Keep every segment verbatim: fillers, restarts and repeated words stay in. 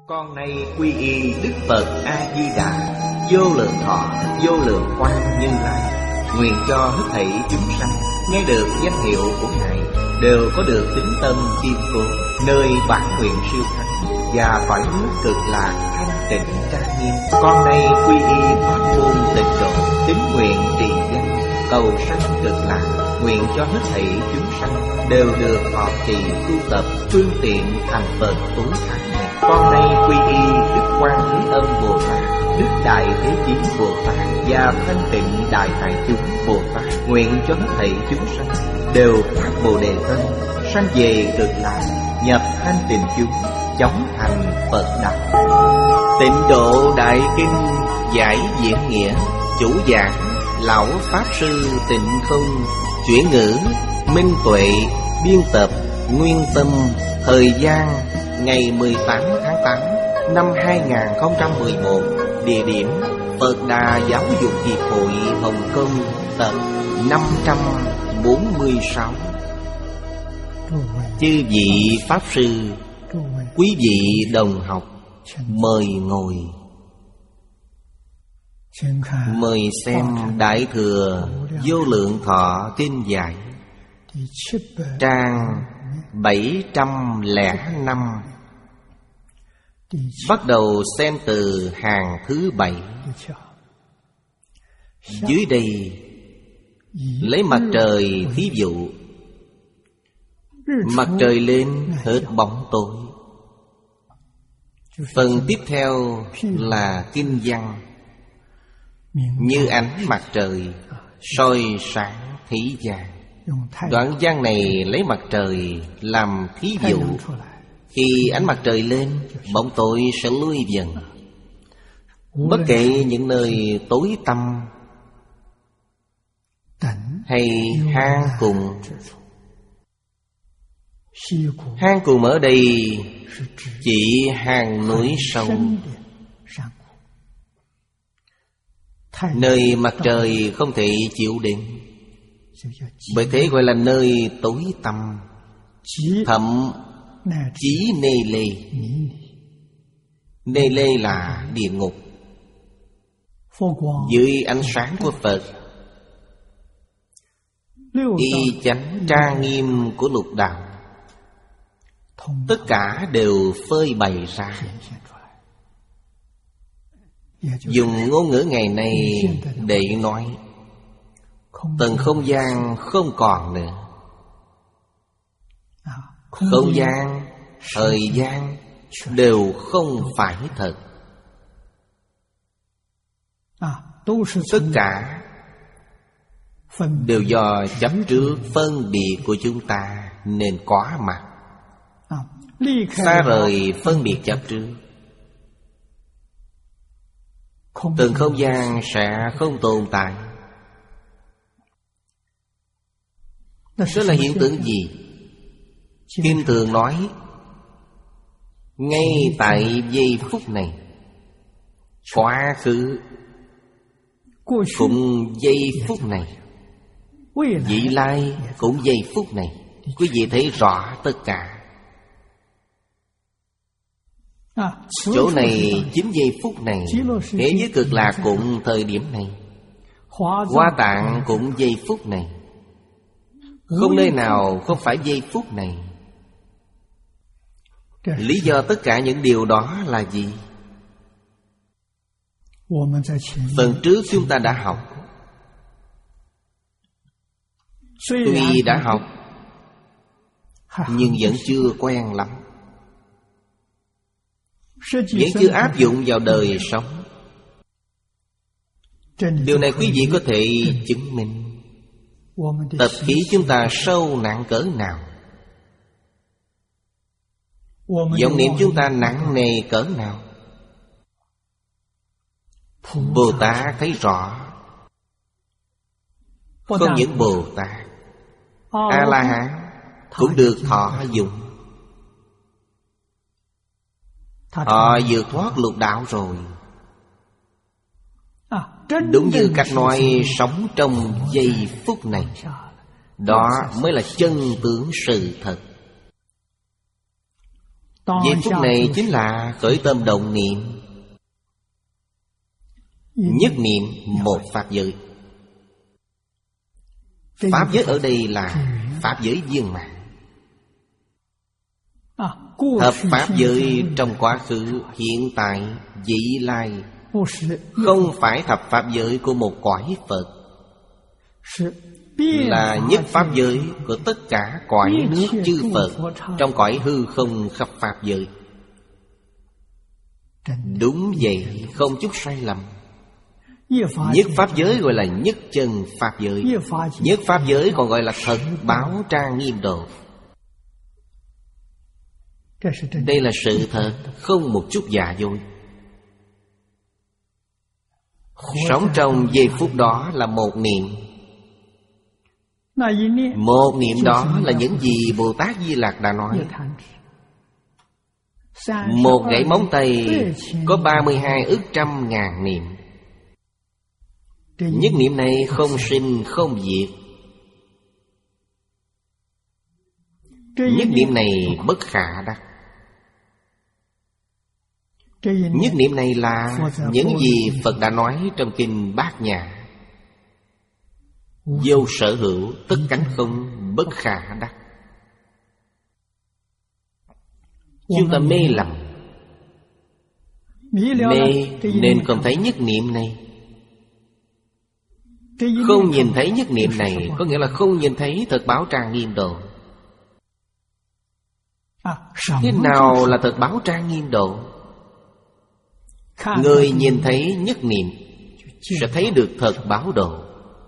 Con nay quy y Đức Phật A Di Đà, vô lượng thọ, vô lượng quang Như Lai. Nguyện cho hết thảy chúng sanh nghe được danh hiệu của Ngài đều có được tín tâm kiên cố, nơi bản nguyện siêu thắng và cõi nước cực lạc thanh tịnh trang nghiêm. Con nay quy y pháp môn tịnh độ, tín nguyện trì danh cầu sanh cực lạc. Nguyện cho hết thảy chúng sanh đều được thọ trì tu tập phương tiện thành Phật tối thắng này. Con nay quy y Đức Quan Thế Âm Bồ Tát, Đức Đại Thế Chí Bồ Tát và Thanh Tịnh Đại Hải Chúng Bồ Tát. Nguyện cho hết thảy chúng sanh đều phát Bồ Đề tâm, sanh về cực lạc, nhập thanh tịnh chúng, chóng thành Phật đạo. Tịnh Độ Đại Kinh giải diễn nghĩa, chủ giảng lão pháp sư Tịnh Không, chuyển ngữ Minh Tuệ, biên tập Nguyên Tâm. Thời gian ngày mười tám tháng tám năm hai nghìn không trăm mười một. Địa điểm Phật Đà Giáo dục Hiệp hội Hồng Kông, tập năm trăm bốn mươi sáu. Chư vị pháp sư, quý vị đồng học, mời ngồi. Mời xem Đại Thừa Vô Lượng Thọ Kinh Giải, trang bảy trăm lẻ năm. Bắt đầu xem từ hàng thứ bảy. Dưới đây lấy mặt trời thí dụ. Mặt trời lên hết bóng tối. Phần tiếp theo là kinh văn. Như ánh mặt trời soi sáng thế gian. Đoạn văn này lấy mặt trời làm thí dụ. Khi ánh mặt trời lên, bóng tối sẽ lui dần. Bất kể những nơi tối tăm hay hang cùng. Hang cùng ở đây chỉ hang núi sâu, nơi mặt trời không thể chịu đến. Bởi thế gọi là nơi tối tăm, thậm chí nê lê. Nê lê là địa ngục. Dưới ánh sáng của Phật, y chánh trang nghiêm của lục đạo, tất cả đều phơi bày ra. Dùng ngôn ngữ ngày nay để nói, tầng không gian không còn nữa. Không gian, thời gian đều không phải thật. Tất cả đều do chấp trước phân biệt của chúng ta nên có mặt. Xa rời phân biệt chấp trước, từng không gian sẽ không tồn tại. Đó là hiện tượng gì? Kinh thường nói, ngay tại giây phút này, quá khứ cũng giây phút này, vị lai cũng giây phút này. Quý vị thấy rõ tất cả. Chỗ này chính giây phút này, thế giới cực lạc cũng thời điểm này, Hoa Tạng cũng giây phút này. Không nơi nào không phải giây phút này. Lý do tất cả những điều đó là gì? Phần trước chúng ta đã học. Tuy đã học nhưng vẫn chưa quen lắm, vẫn chưa áp dụng vào đời sống. Điều này quý vị có thể chứng minh tập khí chúng ta sâu nặng cỡ nào, vọng niệm chúng ta nặng nề cỡ nào. Bồ Tát thấy rõ. Không những Bồ Tát, A-la-hán cũng được thọ dụng. Họ vượt thoát lục đạo rồi. Đúng như cách nói, sống trong giây phút này, đó mới là chân tướng sự thật. Giây phút này chính là khởi tâm động niệm. Nhất niệm một pháp giới. Pháp giới ở đây là pháp giới viên mãn. Hợp pháp giới trong quá khứ, hiện tại, vị lai, không phải thập pháp giới của một cõi Phật, là nhất pháp giới của tất cả cõi nước chư Phật trong cõi hư không khắp pháp giới. Đúng vậy, không chút sai lầm. Nhất pháp giới gọi là nhất chân pháp giới. Nhất pháp giới còn gọi là thật báo trang nghiêm độ. Đây là sự thật, không một chút giả dối. Sống trong giây phút đó là một niệm. Một niệm đó là những gì Bồ Tát Di Lặc đã nói. Một gãy móng tay có ba mươi hai ức trăm ngàn niệm. Nhất niệm này không sinh không diệt. Nhất niệm này bất khả đắc. Nhất niệm này là những gì Phật đã nói trong kinh Bát Nhã. Vô sở hữu, tất cánh không, bất khả đắc. Chúng ta mê lầm. Mê nên không thấy nhất niệm này. Không nhìn thấy nhất niệm này có nghĩa là không nhìn thấy thật báo trang nghiêm độ. Thế nào là thật báo trang nghiêm độ? Người nhìn thấy nhất niệm sẽ thấy được thật báo độ,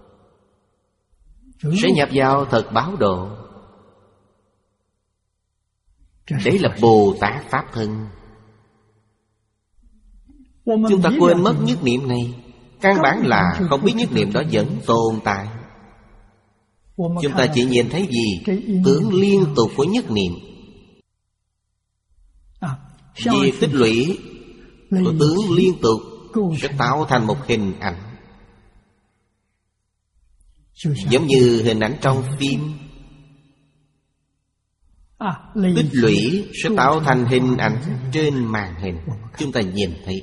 sẽ nhập vào thật báo độ. Đấy là Bồ Tát Pháp thân. Chúng ta quên mất nhất niệm này. Căn bản là không biết nhất niệm đó vẫn tồn tại. Chúng ta chỉ nhìn thấy gì? Tướng liên tục của nhất niệm. Vì tích lũy của tướng liên tục sẽ tạo thành một hình ảnh. Giống như hình ảnh trong phim. Tích lũy sẽ tạo thành hình ảnh trên màn hình. Chúng ta nhìn thấy.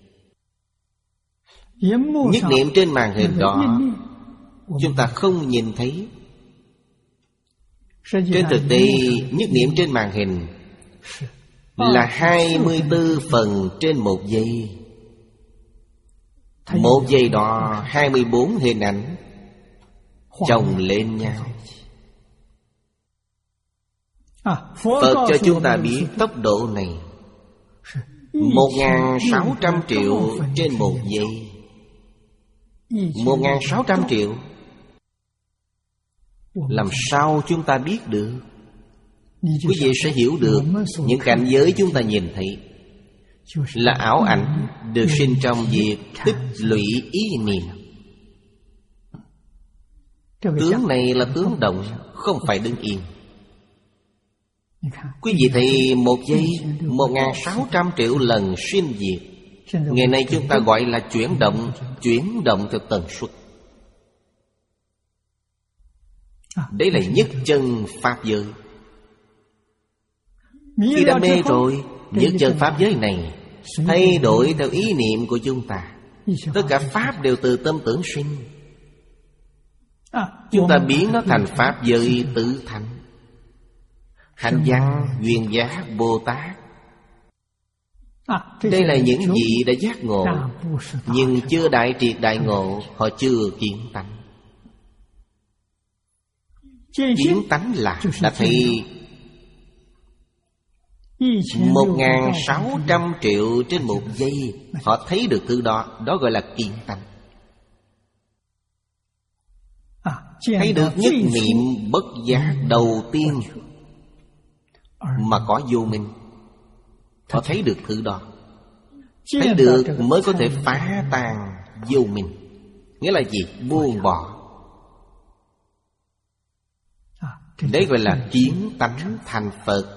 Nhất niệm trên màn hình đó chúng ta không nhìn thấy. Trên thực tế, nhất niệm trên màn hình là hai mươi tư phần trên một giây. Một giây đó hai mươi bốn hình ảnh chồng lên nhau. Phật cho chúng ta biết tốc độ này một nghìn sáu trăm triệu trên một giây. Một nghìn sáu trăm triệu. Làm sao chúng ta biết được? Quý vị sẽ hiểu được những cảnh giới chúng ta nhìn thấy là ảo ảnh được sinh trong việc tích lũy ý niệm. Tướng này là tướng động, không phải đứng yên. Quý vị thấy một giây một nghìn sáu trăm triệu lần sinh diệt. Ngày nay chúng ta gọi là chuyển động. Chuyển động theo tần suất. Đấy là nhất chân pháp giới. Khi đã mê rồi, nhất chân pháp giới này thay đổi theo ý niệm của chúng ta. Tất cả pháp đều từ tâm tưởng sinh. Chúng ta biến nó thành pháp giới tự thành. Hạnh văn, duyên giác, Bồ Tát. Đây là những vị đã giác ngộ, nhưng chưa đại triệt đại ngộ. Họ chưa kiến tánh. Kiến tánh là đã thấy một nghìn sáu trăm triệu trên một giây. Họ thấy được thứ đó. Đó gọi là kiến tánh. Thấy được nhất niệm bất giác đầu tiên mà có vô minh. Họ thấy được thứ đó. Thấy được mới có thể phá tan vô minh. Nghĩa là gì? Buông bỏ. Đấy gọi là kiến tánh thành Phật.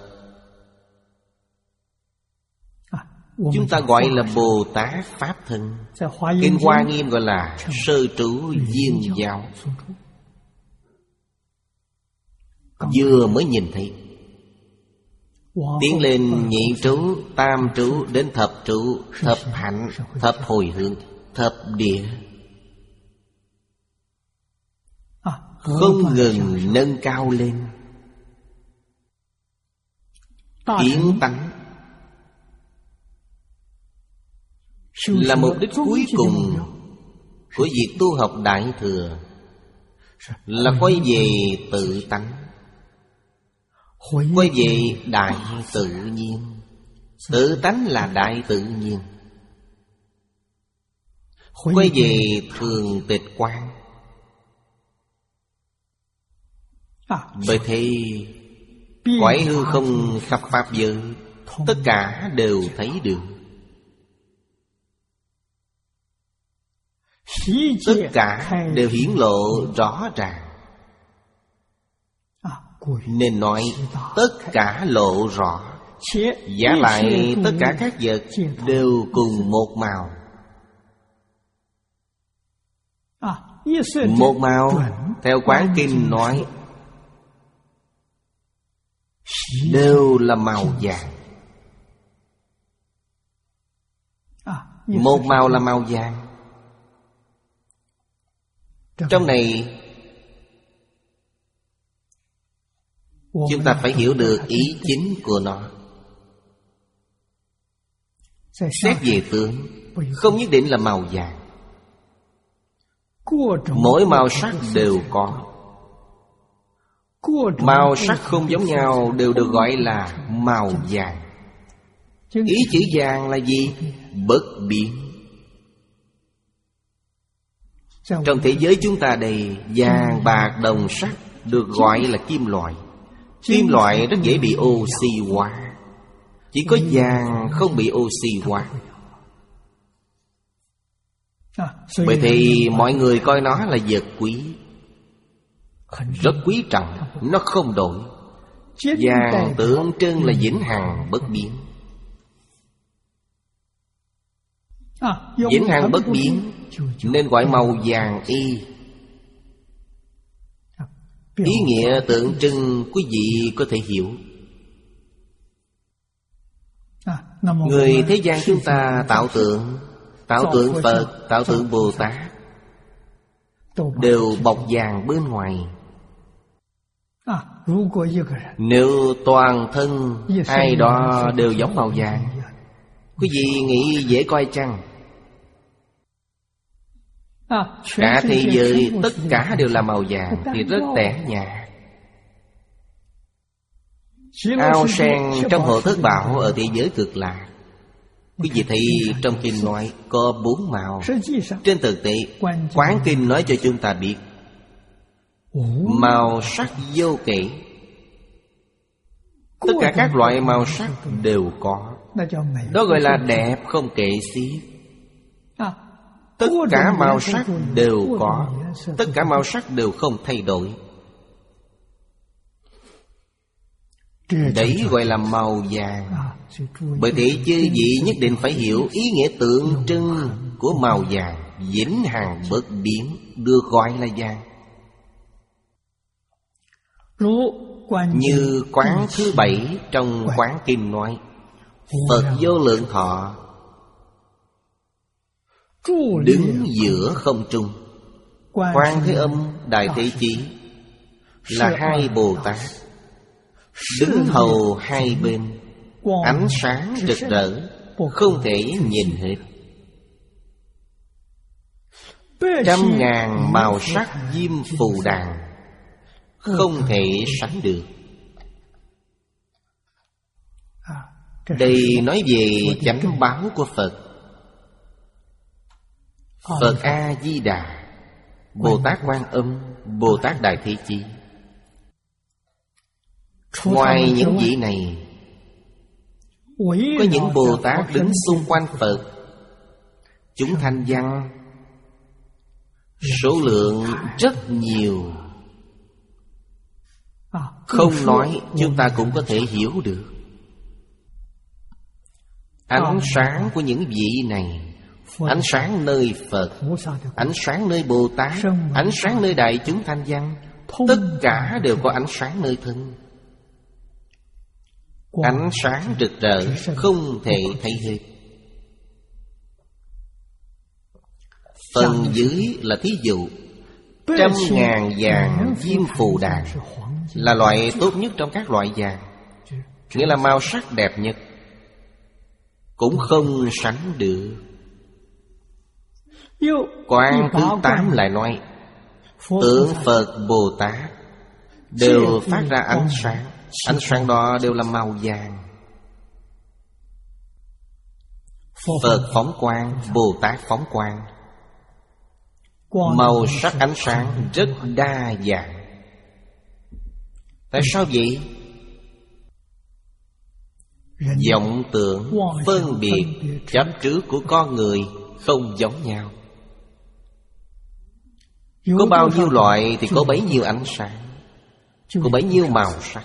Chúng ta gọi là Bồ Tát Pháp thân. Kinh Hoa Nghiêm gọi là sơ trú viên giáo. Vừa mới nhìn thấy. tiến lên nhị trú, tam trú, đến thập trú, thập hạnh, thập hồi hướng, thập địa, không ngừng nâng cao lên. Kiến tánh là mục đích cuối cùng của việc tu học Đại Thừa, là quay về tự tánh, quay về đại tự nhiên. Tự tánh là đại tự nhiên, quay về thường tịch quán. Bởi thế quái hư không khắp pháp giới, tất cả đều thấy được. Tất cả đều hiển lộ rõ ràng. Nên nói tất cả lộ rõ. Giả lại tất cả các vật đều cùng một màu. Một màu, theo Quán Kinh nói, đều là màu vàng. Một màu là màu vàng. Trong này chúng ta phải hiểu được ý chính của nó. Xét về tướng, không nhất định là màu vàng. Mỗi màu sắc đều có. Màu sắc không giống nhau đều được gọi là màu vàng. Ý chữ vàng là gì? Bất biến. Trong thế giới chúng ta đây, vàng, bạc, đồng, sắt được gọi là kim loại. Kim loại rất dễ bị oxy hóa. Chỉ có vàng không bị oxy hóa. Bởi thì mọi người coi nó là vật quý, rất quý trọng, nó không đổi. Vàng tượng trưng là vĩnh hằng bất biến. Vĩnh hằng bất biến nên gọi màu vàng y. Ý nghĩa tượng trưng quý vị có thể hiểu. Người thế gian chúng ta tạo tượng, tạo tượng Phật, tạo tượng Bồ Tát đều bọc vàng bên ngoài. Nếu toàn thân ai đó đều giống màu vàng, quý vị nghĩ dễ coi chăng? Cả thế giới tất cả đều là màu vàng thì rất tẻ nhạt. Ao sen trong Hộ Thất Bảo ở thế giới Cực Lạc, quý vị thấy trong kinh nói có bốn màu. Trên thực tế Quán Kinh nói cho chúng ta biết màu sắc vô kể. Tất cả các loại màu sắc đều có. Đó gọi là đẹp không kể xiết. Tất cả màu sắc đều có. Tất cả màu sắc đều không thay đổi. Đấy gọi là màu vàng. Bởi thế chư vị nhất định phải hiểu ý nghĩa tượng trưng của màu vàng. Vĩnh hằng bất biến được gọi là vàng. Như quán thứ bảy trong Quán Kinh nói, Phật Vô Lượng Thọ đứng giữa không trung. Quan Thế Âm, Đại Thế Chí là hai Bồ Tát đứng hầu hai bên, ánh sáng rực rỡ, không thể nhìn hết. Trăm ngàn màu sắc diêm phù đàn, không thể sánh được. Đây nói về chánh báo của Phật. Phật A-di-đà, Bồ Tát Quan Âm, Bồ Tát Đại Thế Chí. Ngoài những vị này, có những Bồ Tát đứng xung quanh Phật. Chúng thanh văn số lượng rất nhiều, không nói chúng ta cũng có thể hiểu được. Ánh sáng của những vị này, ánh sáng nơi Phật, ánh sáng nơi Bồ Tát, ánh sáng nơi đại chúng thanh văn, tất cả đều có ánh sáng nơi thân. Ánh sáng rực rỡ không thể thấy hết. Phần dưới là thí dụ. Trăm ngàn vàng diêm phù đàn là loại tốt nhất trong các loại vàng, nghĩa là màu sắc đẹp nhất, cũng không sánh được. Quang thứ tám lại nói, tượng Phật Bồ Tát đều phát ra ánh sáng. Ánh sáng đó đều là màu vàng. Phật phóng quang, Bồ Tát phóng quang. Màu sắc ánh sáng rất đa dạng. Tại sao vậy? Vọng tưởng, phân biệt, chấp trước của con người không giống nhau. Có bao nhiêu loại thì có bấy nhiêu ánh sáng, có bấy nhiêu màu sắc.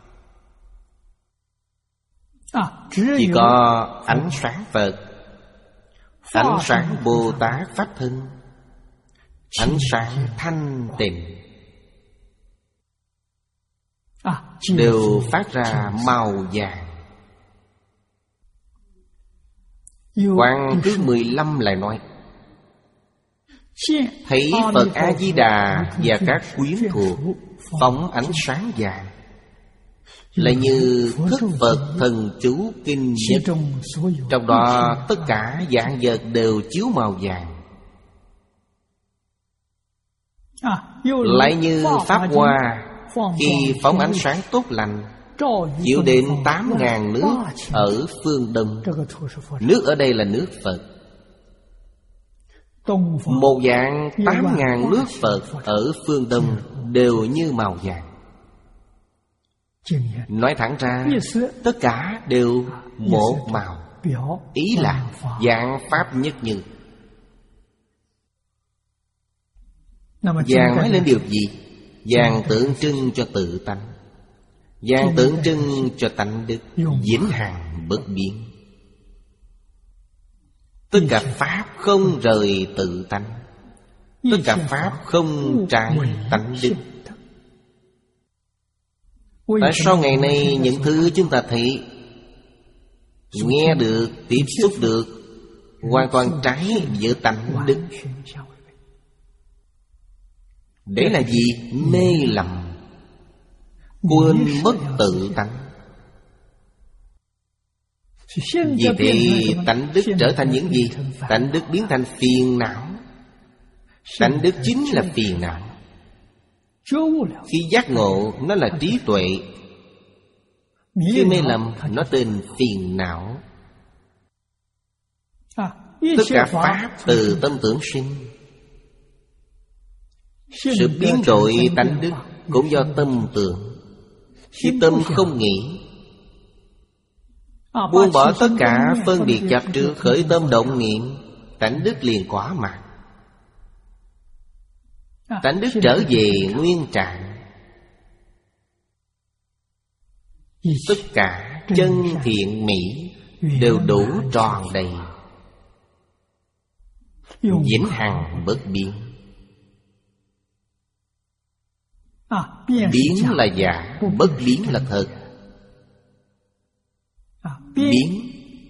Chỉ có ánh sáng Phật, ánh sáng Bồ Tát Pháp Thân, ánh sáng thanh tịnh đều phát ra màu vàng. Quang thứ mười lăm lại nói, thấy Phật A-di-đà và các quyến thuộc phóng ánh sáng vàng, là như thức Phật thần chú kinh nhất. Trong đó tất cả vạn vật đều chiếu màu vàng. Lại như Pháp Hoa, khi phóng ánh sáng tốt lành, chiếu đến tám ngàn nước ở phương Đông. Nước ở đây là nước Phật. Một dạng tám ngàn nước Phật ở phương Đông đều như màu vàng. Nói thẳng ra, tất cả đều một màu. Ý là dạng Pháp nhất như. Vàng nói lên điều gì? Vàng tượng trưng cho tự tánh, vàng tượng trưng cho tánh đức vĩnh hằng bất biến. Tất cả Pháp không rời tự tánh, tất cả Pháp không trái tánh đức. Tại sao ngày nay những thứ chúng ta thấy, nghe được, tiếp xúc được, hoàn toàn trái với tánh đức? Đấy là gì? Mê lầm, quên mất tự tánh. Vì thế tánh đức trở thành những gì? Tánh đức biến thành phiền não. Tánh đức chính là phiền não. Khi giác ngộ nó là trí tuệ, khi mê lầm nó tên phiền não. Tất cả Pháp từ tâm tưởng sinh. Sự biến đổi tánh đức cũng do tâm tưởng. Khi tâm không nghĩ, buông bỏ tất cả phân biệt chấp trước, khởi tâm động niệm, tánh đức liền quả mạt. Tánh đức trở về nguyên trạng. Tất cả chân thiện mỹ đều đủ tròn đầy, vĩnh hằng bất biến. Biến là giả, bất biến là thật. Biến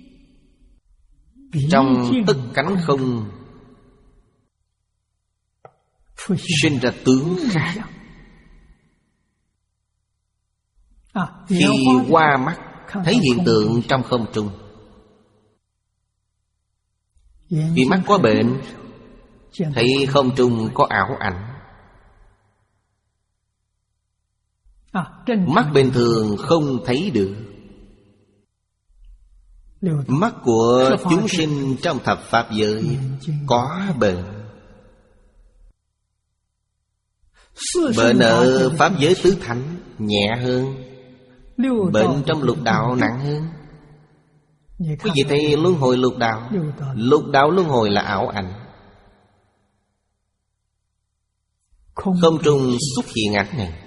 trong tất cánh không sinh ra tướng khác. Khi qua mắt thấy hiện tượng trong không trung, vì mắt có bệnh, thấy không trung có ảo ảnh. Mắt bình thường không thấy được. Mắt của chúng sinh trong thập pháp giới có bệnh. Bệnh ở pháp giới tứ thánh nhẹ hơn, bệnh trong lục đạo nặng hơn. Quý vị thấy luân hồi lục đạo, lục đạo luân hồi là ảo ảnh. Không trung xuất hiện ảnh này.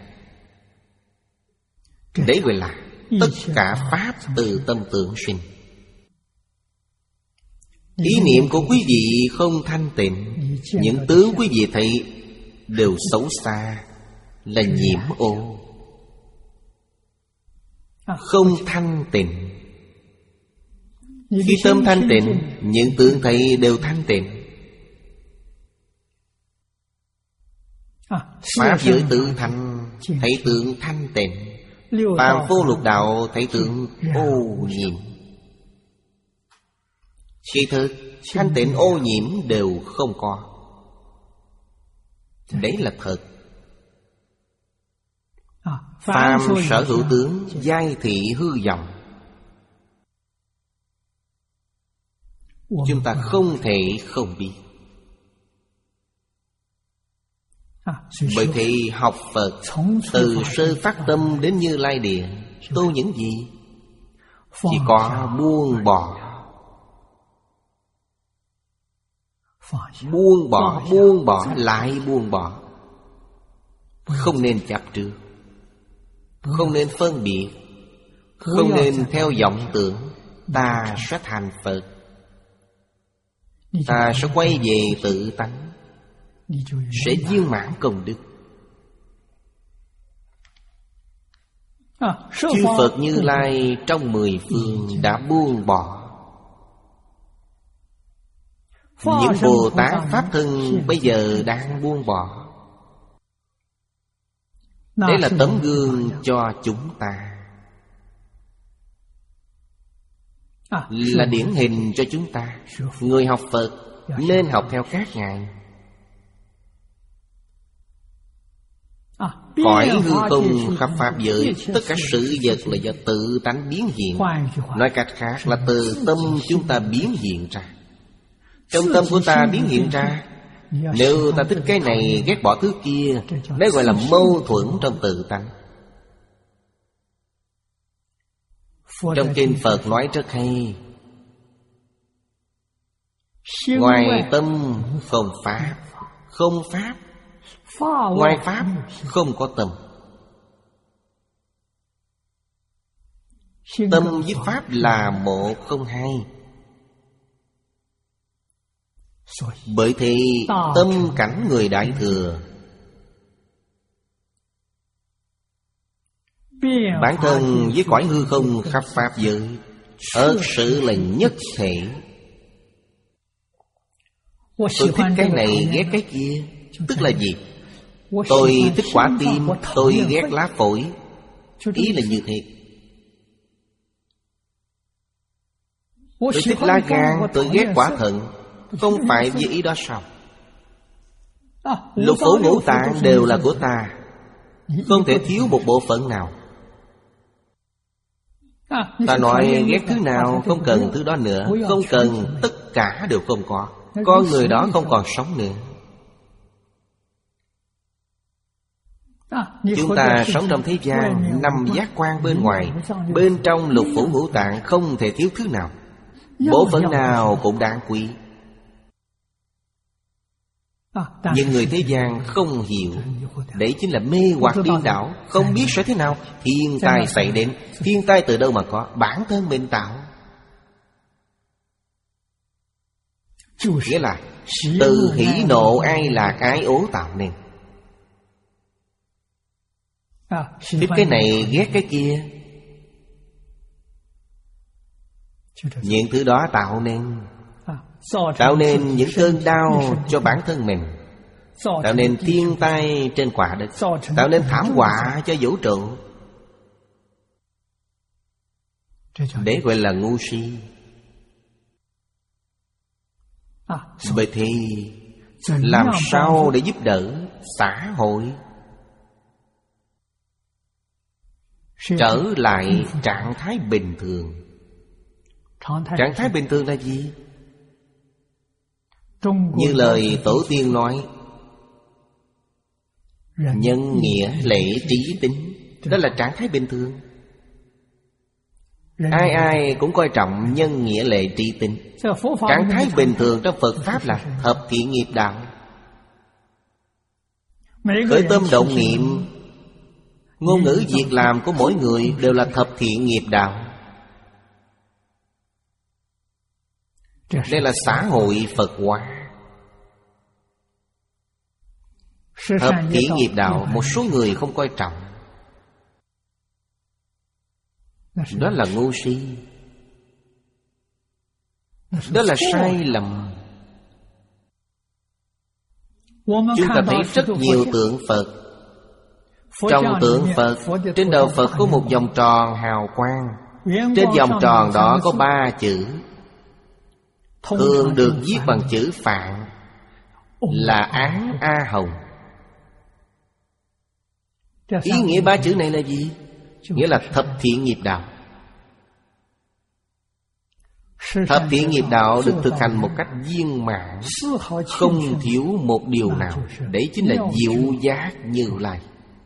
Đấy gọi là tất cả Pháp từ tâm tưởng sinh. Ý niệm của quý vị không thanh tịnh, những tướng quý vị thấy đều xấu xa, là nhiễm ô. không thanh tịnh. Khi tâm thanh tịnh, những tượng thầy đều thanh tịnh. Pháp giới tự thành, thấy tượng thanh tịnh. Phàm phu lục đạo thấy tượng ô nhiễm. Khi thực thanh tịnh ô nhiễm đều không có. Đấy là thật. Phàm sở hữu tướng, giai thị hư vọng. Chúng ta không thể không biết. Bởi thì học Phật, từ sơ phát tâm đến Như Lai Điện, tu những gì? Chỉ có buông bỏ. Buông bỏ, buông bỏ, lại buông bỏ. Không nên chấp trước, không nên phân biệt, không nên theo vọng tưởng. Ta sẽ thành Phật, ta sẽ quay về tự tánh, sẽ viên mãn công đức. Chư Phật Như Lai trong mười phương đã buông bỏ. Những Bồ Tát Pháp Thân bây giờ đang buông bỏ. Đây là tấm gương cho chúng ta, là điển hình cho chúng ta. Người học Phật nên học theo các ngài. Cõi hư không khắp pháp giới, tất cả sự vật là do tự tánh biến hiện. Nói cách khác là từ tâm chúng ta biến hiện ra. Trong tâm của ta biến hiện ra. Nếu ta thích cái này, ghét bỏ thứ kia, đấy gọi là mâu thuẫn trong tự tánh. Trong kinh Phật nói rất hay: ngoài tâm không pháp, không pháp. Ngoài pháp không có tâm. Tâm với pháp là một không hai. Bởi thì tâm cảnh người Đại Thừa, bản thân với cõi hư không khắp pháp giới, thật sự là nhất thể. Tôi thích cái này, ghét cái kia. Tức là gì? Tôi thích quả tim, tôi ghét lá phổi. Ý là như thế. Tôi thích lá gan, tôi ghét quả thận. Không phải vì ý đó sao? Lục phủ ngũ tạng đều là của ta, không thể thiếu một bộ phận nào. Ta nói ghét thứ nào, không cần thứ đó nữa. Không cần, tất cả đều không có. Con người đó không còn sống nữa. Chúng ta sống trong thế gian, năm giác quan bên ngoài, bên trong lục phủ ngũ tạng không thể thiếu thứ nào. Bộ phận nào cũng đáng quý. Nhưng người thế gian không hiểu. Đấy chính là mê hoặc điên đảo. Không biết sẽ thế nào. Thiên tai xảy đến. Thiên tai từ đâu mà có? Bản thân mình tạo. Nghĩa là từ hỉ nộ ai lạc ái ố tạo nên. Thích cái này ghét cái kia. Những thứ đó tạo nên Tạo nên những cơn đau cho bản thân mình, tạo nên thiên tai trên quả đất, tạo nên thảm họa cho vũ trụ. Đấy gọi là ngu si. Vậy thì làm sao để giúp đỡ xã hội trở lại trạng thái bình thường? Trạng thái bình thường là gì? Như lời tổ tiên nói, nhân nghĩa lễ trí tính. Đó là trạng thái bình thường. Ai ai cũng coi trọng nhân nghĩa lệ trí tính. Trạng thái bình thường trong Phật Pháp là thập thiện nghiệp đạo. Khởi tâm động niệm, ngôn ngữ việc làm của mỗi người đều là thập thiện nghiệp đạo. Đây là xã hội Phật hóa. Thập thiện nghiệp đạo một số người không coi trọng. Đó là ngu si, đó là sai lầm. Chúng ta thấy rất nhiều tượng Phật. Trong tượng Phật, trên đầu Phật có một vòng tròn hào quang. Trên vòng tròn đó có ba chữ, thường được viết bằng chữ Phạn, là Án A Hồng. Ý nghĩa ba chữ này là gì? Nghĩa là thập thiện nghiệp đạo. Thập thiện nghiệp đạo được thực hành một cách viên mãn, không thiếu một điều nào. Đấy chính là diệu giác Như Lai.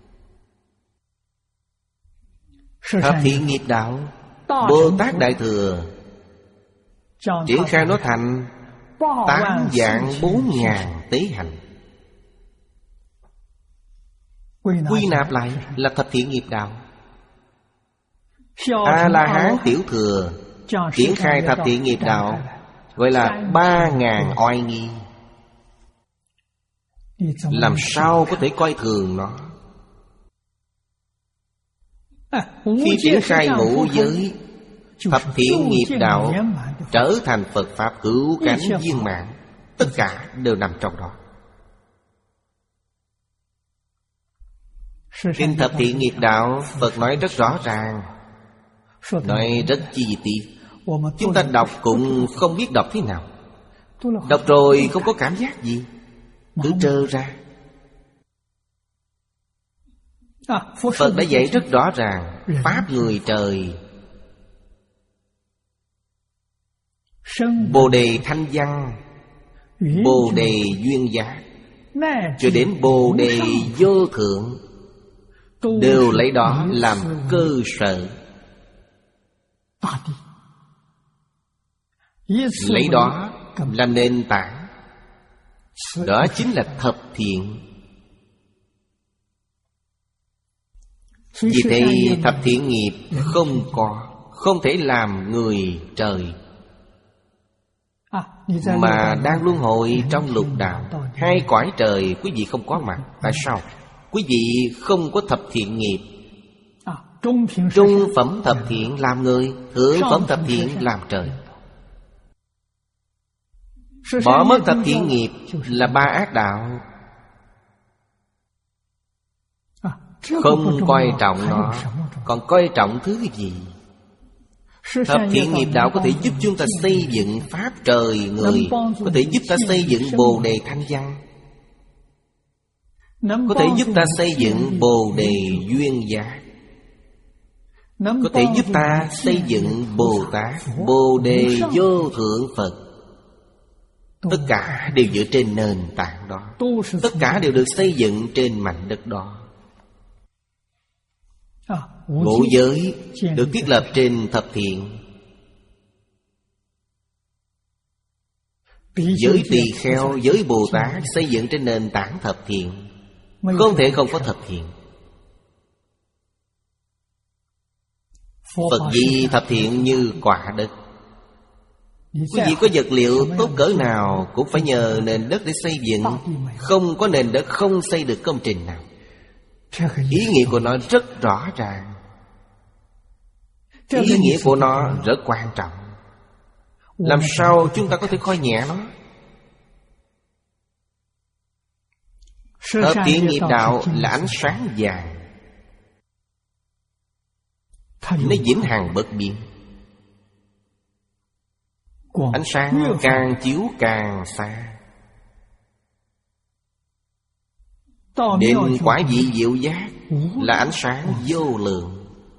Thập thiện nghiệp đạo, Bồ Tát Đại Thừa triển khai nó thành tám vạn bốn ngàn tế hạnh. Quy nạp lại là thập thiện nghiệp đạo. A-la-hán tiểu thừa triển khai thập thiện nghiệp đạo, gọi là ba ngàn oai nghi. Làm sao có thể coi thường nó? Khi triển khai ngũ giới, thập thiện nghiệp đạo trở thành Phật Pháp cứu cánh viên mãn. Tất cả đều nằm trong đó. Trên thập thiện nghiệp đạo, Phật nói rất rõ ràng, nói rất chi tiết. Chúng ta đọc cũng không biết đọc thế nào. Đọc rồi không có cảm giác gì, cứ trơ ra. Phật đã dạy rất rõ ràng, Pháp người trời, Bồ đề thanh văn, Bồ đề duyên giác, cho đến Bồ đề vô thượng, đều lấy đó làm cơ sở, lấy đó làm nền tảng. Đó chính là thập thiện. Vì thế thập thiện nghiệp không có, không thể làm người trời. Mà đang luân hồi trong lục đạo, hai cõi trời quý vị không có mặt. Tại sao? Quý vị không có thập thiện nghiệp. Trung phẩm thập thiện làm người, thượng phẩm thập thiện làm trời. Bỏ mất thập thiện nghiệp là ba ác đạo. Không coi trọng nó, còn coi trọng thứ gì? Thập thiện nghiệp đạo có thể giúp chúng ta xây dựng Pháp trời người, có thể giúp ta xây dựng Bồ đề thanh văn, có thể giúp ta xây dựng Bồ đề duyên giác, có thể giúp ta xây dựng Bồ Tát, Bồ đề vô thượng Phật. Tất cả đều dựa trên nền tảng đó, tất cả đều được xây dựng trên mảnh đất đó. Ngũ giới được thiết lập trên thập thiện. Giới tỳ kheo, giới Bồ Tát xây dựng trên nền tảng thập thiện, không thể không có thập thiện. Phật di thập thiện như quả đất. Quý vị có vật liệu tốt cỡ nào cũng phải nhờ nền đất để xây dựng. Không có nền đất không xây được công trình nào. Ý nghĩa của nó rất rõ ràng. Ý nghĩa của nó rất quan trọng. Làm sao chúng ta có thể coi nhẹ nó? Thập thiện nghiệp đạo là ánh sáng vàng, nó vĩnh hằng bất biến. Ánh sáng càng chiếu càng xa. Đến quả vị diệu giác là ánh sáng vô lượng,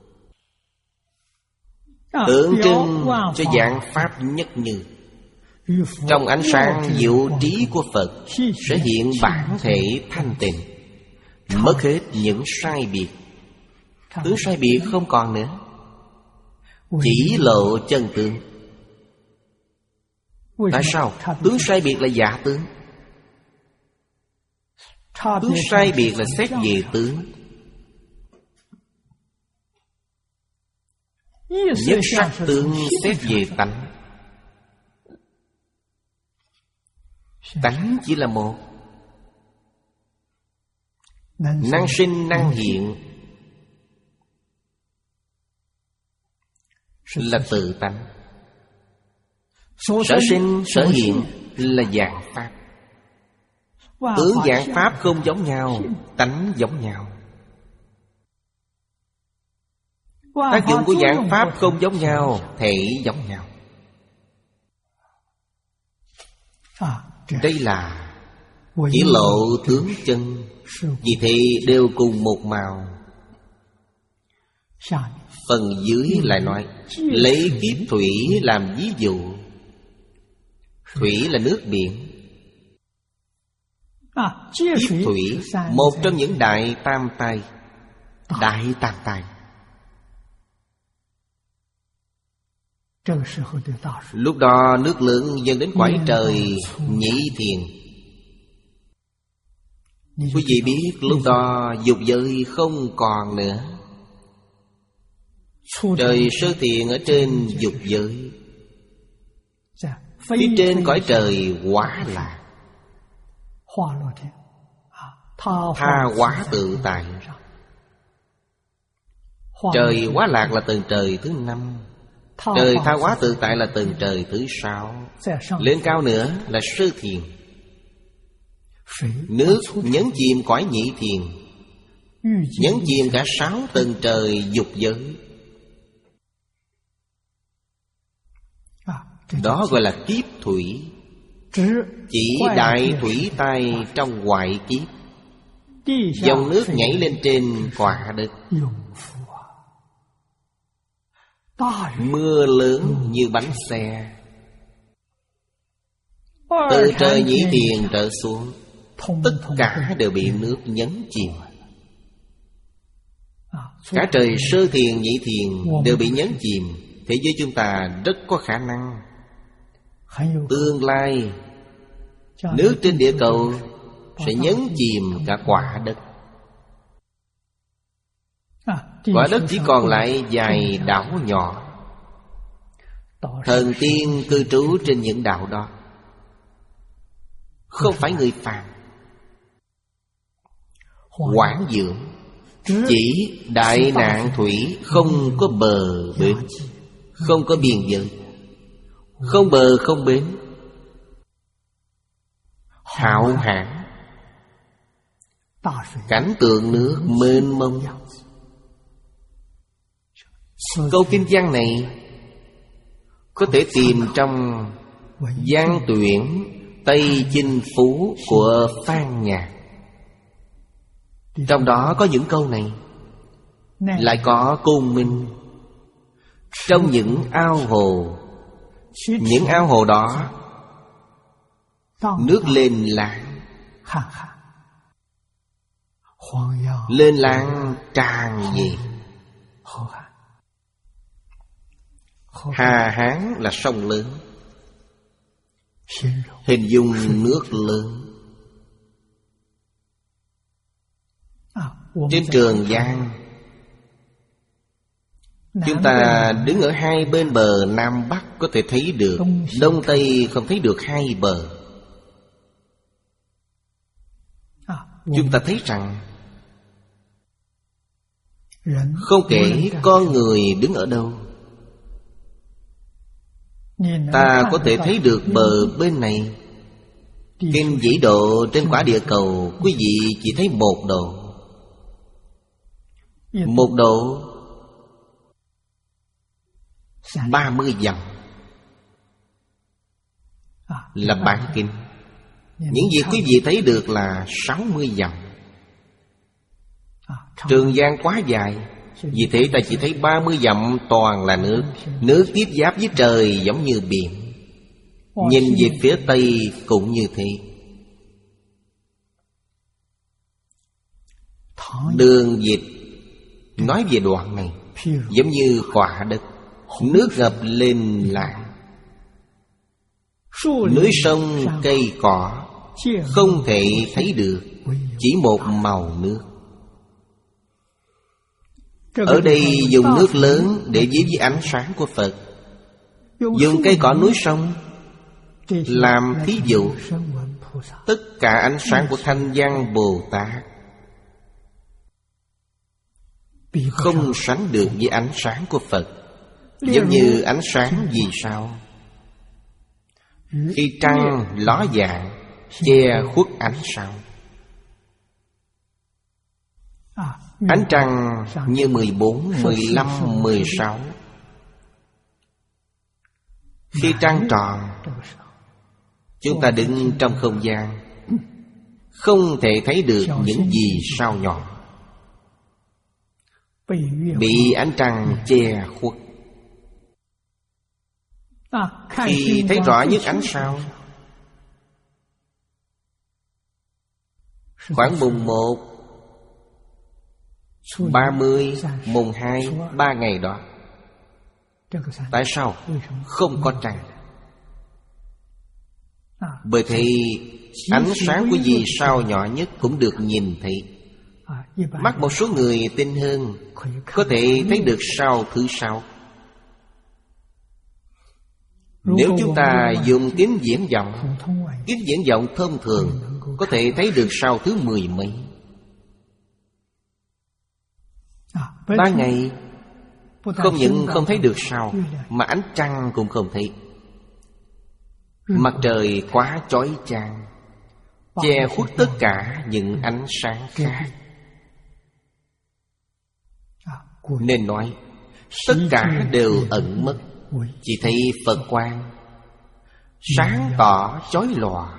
tượng trưng cho dạng Pháp nhất như. Trong ánh sáng diệu trí của Phật sẽ hiện bản thể thanh tịnh, mất hết những sai biệt. Tướng sai biệt không còn nữa, chỉ lộ chân tướng. Tại sao? Tướng sai biệt là giả tướng. Tướng sai biệt là xét về tướng. Nhất sắc tướng xét về tánh. Tánh chỉ là một, năng sinh năng hiện. là tự tánh. Sở sinh sở hiện là dạng pháp. Tướng dạng pháp không giống nhau, tánh giống nhau. Tác dụng của dạng pháp không giống nhau, thể giống nhau. Đây là chỉ lộ tướng chân. Vì thế đều cùng một màu. Phần dưới lại nói lấy kiếp thủy làm ví dụ. Thủy là nước biển. Kiếp thủy, một trong những đại tam tai. Đại tam tai. Lúc đó nước lớn dâng đến cõi trời nhị thiền. Quý vị biết lúc đó dục giới không còn nữa. Trời sơ thiền ở trên dục giới. Phía trên cõi trời Hóa Lạc. Tha hóa tự tại. Trời Hóa Lạc là tầng trời thứ năm. Trời tha hóa tự tại là tầng trời thứ sáu. Lên cao nữa là sơ thiền. Nước nhấn chìm cõi nhị thiền, nhấn chìm cả sáu tầng trời dục giới. Đó gọi là kiếp thủy. Chỉ đại thủy tai trong hoại kiếp. Dòng nước nhảy lên trên quả đất. Mưa lớn như bánh xe. Từ trời nhị thiền trở xuống, tất cả đều bị nước nhấn chìm. Cả trời sơ thiền nhị thiền đều bị nhấn chìm. Thế giới chúng ta rất có khả năng tương lai nước trên địa cầu sẽ nhấn chìm cả quả đất. Quả đất chỉ còn lại vài đảo nhỏ. Thần tiên cư trú trên những đảo đó, không phải người phàm. Quảng dưỡng chỉ đại nạn thủy, không có bờ bến, không có biên giới, không bờ không bến. Hạo hãn, cảnh tượng nước mênh mông. Câu kinh văn này có thể tìm trong Văn Tuyển Tây Chinh Phú của Phan Nhạc. Trong đó có những câu này. Lại có Côn Minh. Trong những ao hồ, những ao hồ đó nước lên láng, lên láng tràn về. Hà Hán là sông lớn, hình dung nước lớn. Trên Trường Giang, chúng ta đứng ở hai bên bờ Nam Bắc có thể thấy được, Đông Tây không thấy được hai bờ. Chúng ta thấy rằng không kể con người đứng ở đâu, ta có thể thấy được bờ bên này. Kinh vĩ độ trên quả địa cầu, quý vị chỉ thấy một độ. Một độ ba mươi dặm là bán kinh. Những gì quý vị thấy được là sáu mươi dặm. Trường Giang quá dài, vì thế ta chỉ thấy ba mươi dặm toàn là nước. Nước tiếp giáp với trời giống như biển. Nhìn về phía Tây cũng như thế. Đường Dịch nói về đoạn này giống như quả đất, nước ngập lên láng. Núi sông cây cỏ không thể thấy được, chỉ một màu nước. Ở đây dùng nước lớn để ví với ánh sáng của Phật, dùng cây cỏ núi sông làm thí dụ. Tất cả ánh sáng của Thanh Văn Bồ Tát không sánh được với ánh sáng của Phật. giống như ánh sáng vì sao. Khi trăng ló dạng che khuất ánh sao. Ánh trăng như mười bốn, mười lăm, mười sáu. Khi trăng tròn, chúng ta đứng trong không gian, không thể thấy được những vì sao nhỏ, bị ánh trăng che khuất. Khi thấy rõ nhất ánh sao, khoảng mùng một, ba mươi, mùng hai, ba ngày đó. Tại sao không có trăng? Bởi thì ánh sáng của vì sao nhỏ nhất cũng được nhìn thấy. Mắt một số người tinh hơn có thể thấy được sao thứ sáu. Nếu chúng ta dùng kính viễn vọng, kính viễn vọng thông thường có thể thấy được sao thứ mười mấy. Ban ngày không những không thấy được sao, mà ánh trăng cũng không thấy. Mặt trời quá chói chang, che khuất tất cả những ánh sáng khác. Nên nói tất cả đều ẩn mất, chỉ thấy Phật quang sáng tỏ chói lòa.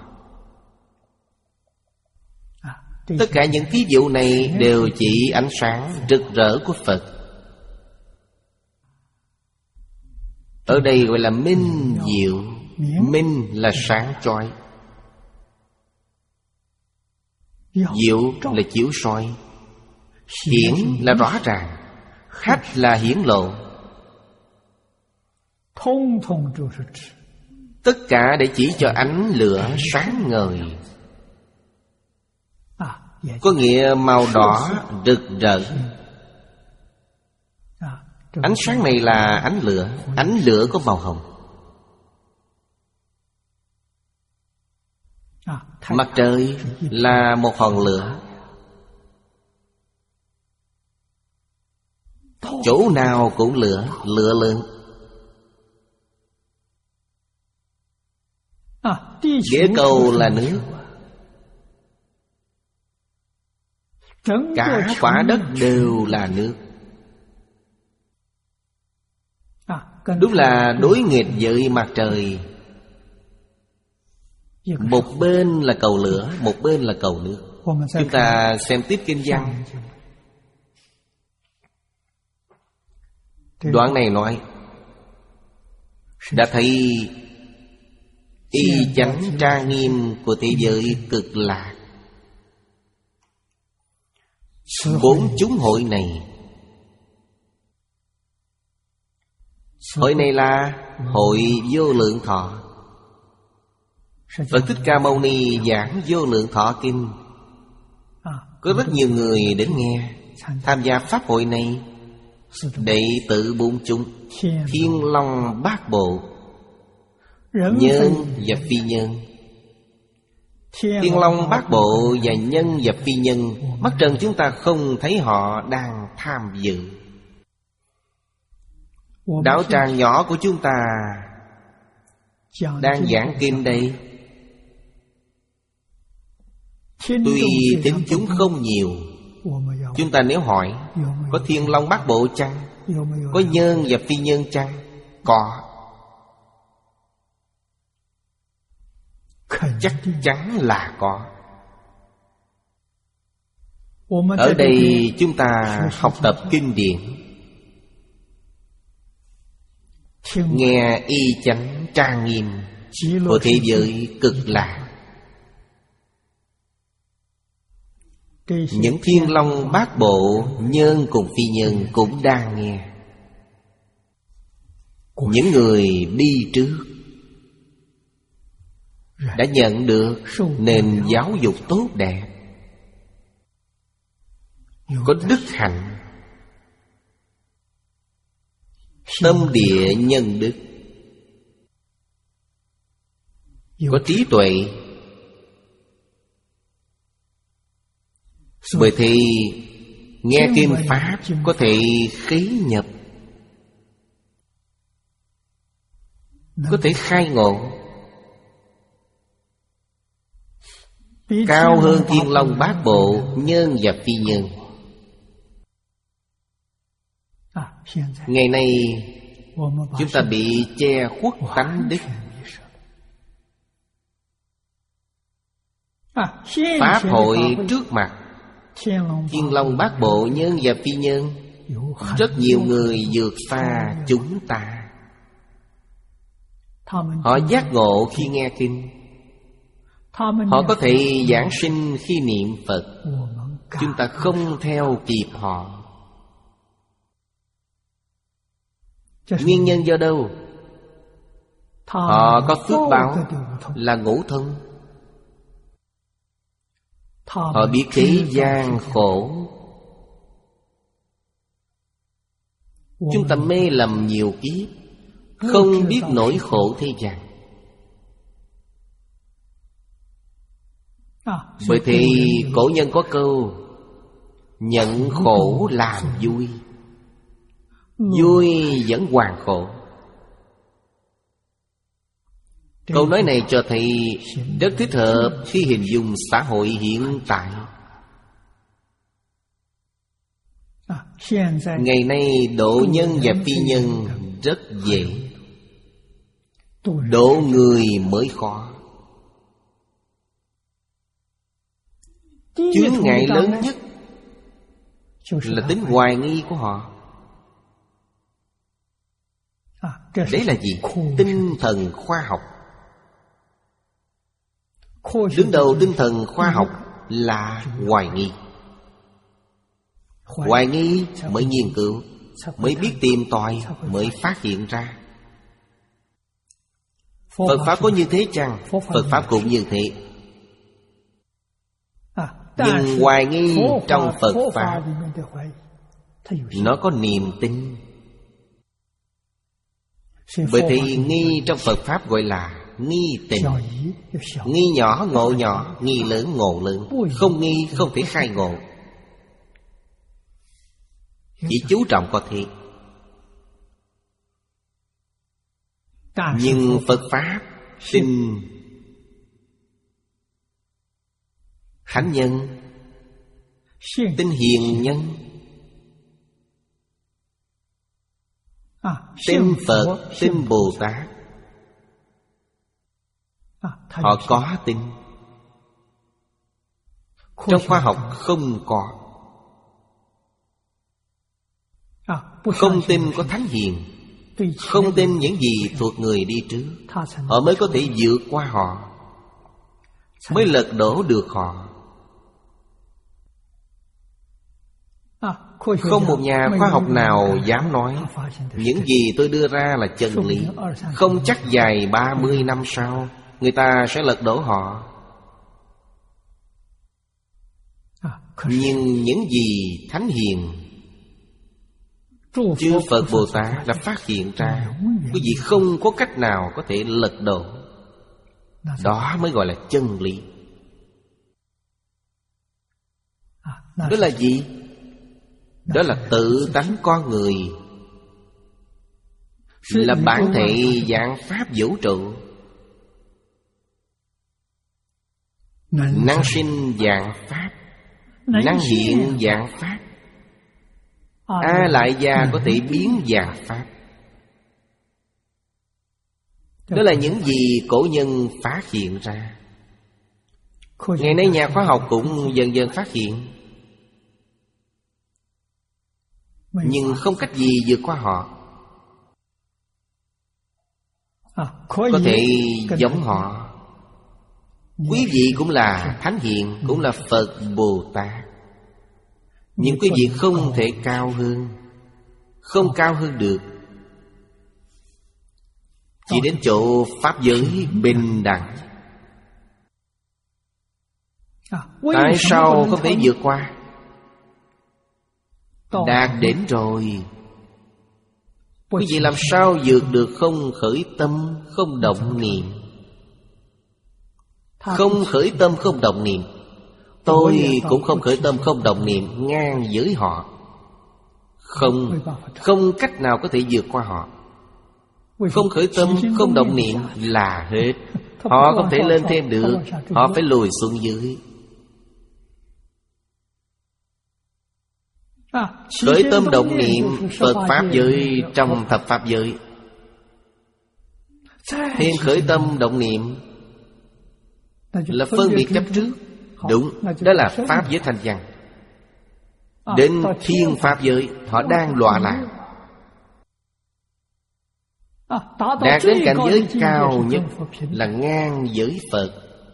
Tất cả những thí dụ này đều chỉ ánh sáng rực rỡ của Phật. Ở đây gọi là minh diệu. Minh là sáng chói, diệu là chiếu soi, hiển là rõ ràng, khách là hiển lộ. Tất cả để chỉ cho ánh lửa sáng ngời. Có nghĩa màu đỏ rực rỡ. Ánh sáng này là ánh lửa. Ánh lửa có màu hồng. Mặt trời là một hòn lửa. Chỗ nào cũng lửa, lửa lớn. Địa cầu là nước. Cả quả đất đều là nước. Đúng là đối nghịch với mặt trời. Một bên là cầu lửa, một bên là cầu nước. Chúng ta xem tiếp kinh văn. Đoạn này nói đã thấy y chánh trang nghiêm của thế giới cực lạc. Bốn chúng hội này, hội này là hội Vô Lượng Thọ. Phật Thích Ca Mâu Ni giảng Vô Lượng Thọ Kinh. Có rất nhiều người đến nghe. Tham gia pháp hội này đệ tử bốn chúng, Thiên Long Bát Bộ, nhân và phi nhân. Thiên Long Bát Bộ và nhân và phi nhân, mắt trần chúng ta không thấy họ đang tham dự. Đạo tràng nhỏ của chúng ta đang giảng kinh đây. Tuy tính chúng không nhiều, chúng ta nếu hỏi có Thiên Long Bát Bộ chăng? Có nhân và phi nhân chăng? Có. Chắc chắn là có. Ở đây chúng ta học tập kinh điển, nghe y chánh trang nghiêm của thế giới cực lạc. Những Thiên Long Bát Bộ, nhân cùng phi nhân cũng đang nghe. Những người đi trước đã nhận được nền giáo dục tốt đẹp, có đức hạnh, tâm địa nhân đức, có trí tuệ. Bởi thì nghe kinh pháp có thể khí nhập, có thể khai ngộ, cao hơn Thiên Long Bát Bộ nhân và phi nhân. Ngày nay chúng ta bị che khuất tánh đức. Pháp hội trước mặt, Thiên Long Bát Bộ nhân và phi nhân, rất nhiều người vượt xa chúng ta. Họ giác ngộ khi nghe kinh, họ có thể giảng sinh khi niệm Phật. Chúng ta không theo kịp họ. Nguyên nhân do đâu? Họ có phước báo là ngũ thông. Họ biết thế gian khổ. Chúng ta mê lầm nhiều kiếp, không biết nỗi khổ thế gian. Bởi thì cổ nhân có câu nhận khổ làm vui, vui vẫn hoàn khổ. Câu nói này cho thấy rất thích hợp khi hình dung xã hội hiện tại. Ngày nay độ nhân và phi nhân rất dễ, độ người mới khó. Chướng ngại lớn nhất là tính hoài nghi của họ. Đấy là gì? Tinh thần khoa học. Đứng đầu tinh thần khoa học là hoài nghi. Hoài nghi mới nghiên cứu, mới biết tìm tòi, mới phát hiện ra. Phật Pháp có như thế chăng? Phật Pháp cũng như thế. Nhưng hoài nghi trong Phật Pháp, nó có niềm tin. Bởi thì nghi trong Phật Pháp gọi là nghi tình. Nghi nhỏ ngộ nhỏ, nghi lớn ngộ lớn. Không nghi không thể khai ngộ. Chỉ chú trọng có thể. Nhưng Phật Pháp tin thánh nhân, tin hiền nhân, tin Phật, tin Bồ Tát. Họ có tin. Trong khoa học không có. Không tin có thánh hiền, không tin những gì thuộc người đi trước, họ mới có thể vượt qua họ, mới lật đổ được họ. Không một nhà khoa học nào dám nói những gì tôi đưa ra là chân lý. Không chắc dài ba mươi năm sau người ta sẽ lật đổ họ. Nhưng những gì thánh hiền, chư Phật Bồ Tát đã phát hiện ra, quý vị không có cách nào có thể lật đổ. Đó mới gọi là chân lý. Đó là gì? Đó là tự tánh con người, là bản thể dạng pháp vũ trụ, năng sinh dạng pháp, năng hiện dạng pháp. A Lại Gia có thể biến dạng pháp. Đó là những gì cổ nhân phát hiện ra. Ngày nay nhà khoa học cũng dần dần phát hiện, nhưng không cách gì vượt qua họ. Có thể giống họ. Quý vị cũng là thánh hiền, cũng là Phật Bồ Tát, nhưng quý vị không thể cao hơn. Không cao hơn được. Chỉ đến chỗ pháp giới bình đẳng. Tại sao không thể vượt qua? Đạt đến rồi, quý vị làm sao vượt được không khởi tâm, không động niệm? Không khởi tâm, không động niệm. Tôi cũng không khởi tâm, không động niệm ngang với họ. Không, không cách nào có thể vượt qua họ. Không khởi tâm, không động niệm là hết. Họ không thể lên thêm được, họ phải lùi xuống dưới. Khởi tâm động niệm Phật Pháp giới trong thập Pháp giới. Thêm khởi tâm động niệm là phân biệt chấp trước. Đúng, đó là Pháp giới thanh văn. Đến thiên Pháp giới họ đang đọa lạc, đạt đến cảnh giới cao nhất là ngang giới Phật.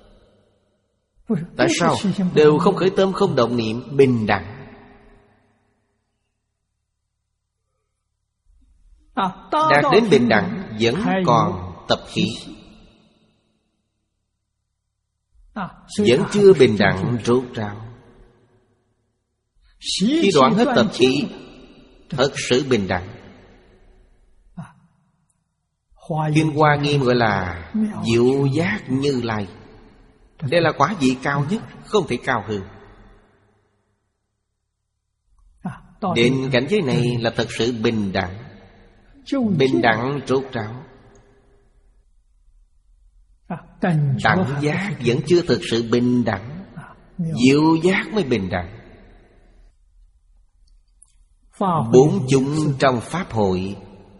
Tại sao? Đều không khởi tâm, không động niệm, bình đẳng. Đạt đến bình đẳng vẫn còn tập khí, vẫn chưa bình đẳng rốt ráo. Khi đoạn hết tập khí, thật sự bình đẳng. Kinh Hoa Nghiêm gọi là diệu giác Như Lai. Đây là quả vị cao nhất, không thể cao hơn. Đến cảnh giới này là thật sự bình đẳng. Bình đẳng rốt ráo. Đẳng giác vẫn chưa thực sự bình đẳng. Diệu giác mới bình đẳng. Bốn chúng trong Pháp hội.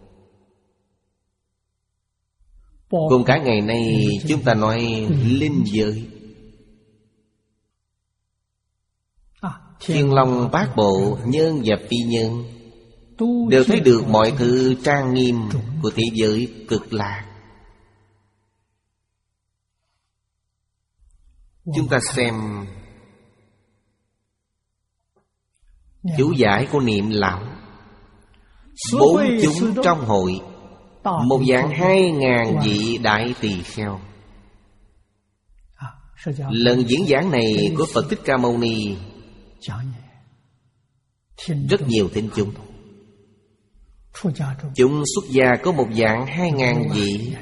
Cùng cả ngày nay chúng ta nói linh giới. Thiên Long Bát Bộ, nhân và phi nhân đều thấy được mọi thứ trang nghiêm của thế giới Cực Lạc. Chúng ta xem chú giải của Niệm Lão. Bốn chúng trong hội, một dạng hai ngàn vị đại tỳ kheo. Lần diễn giảng này của Phật Thích Ca Mâu Ni rất nhiều thính chúng. Chúng xuất gia có một dạng hai ngàn vị,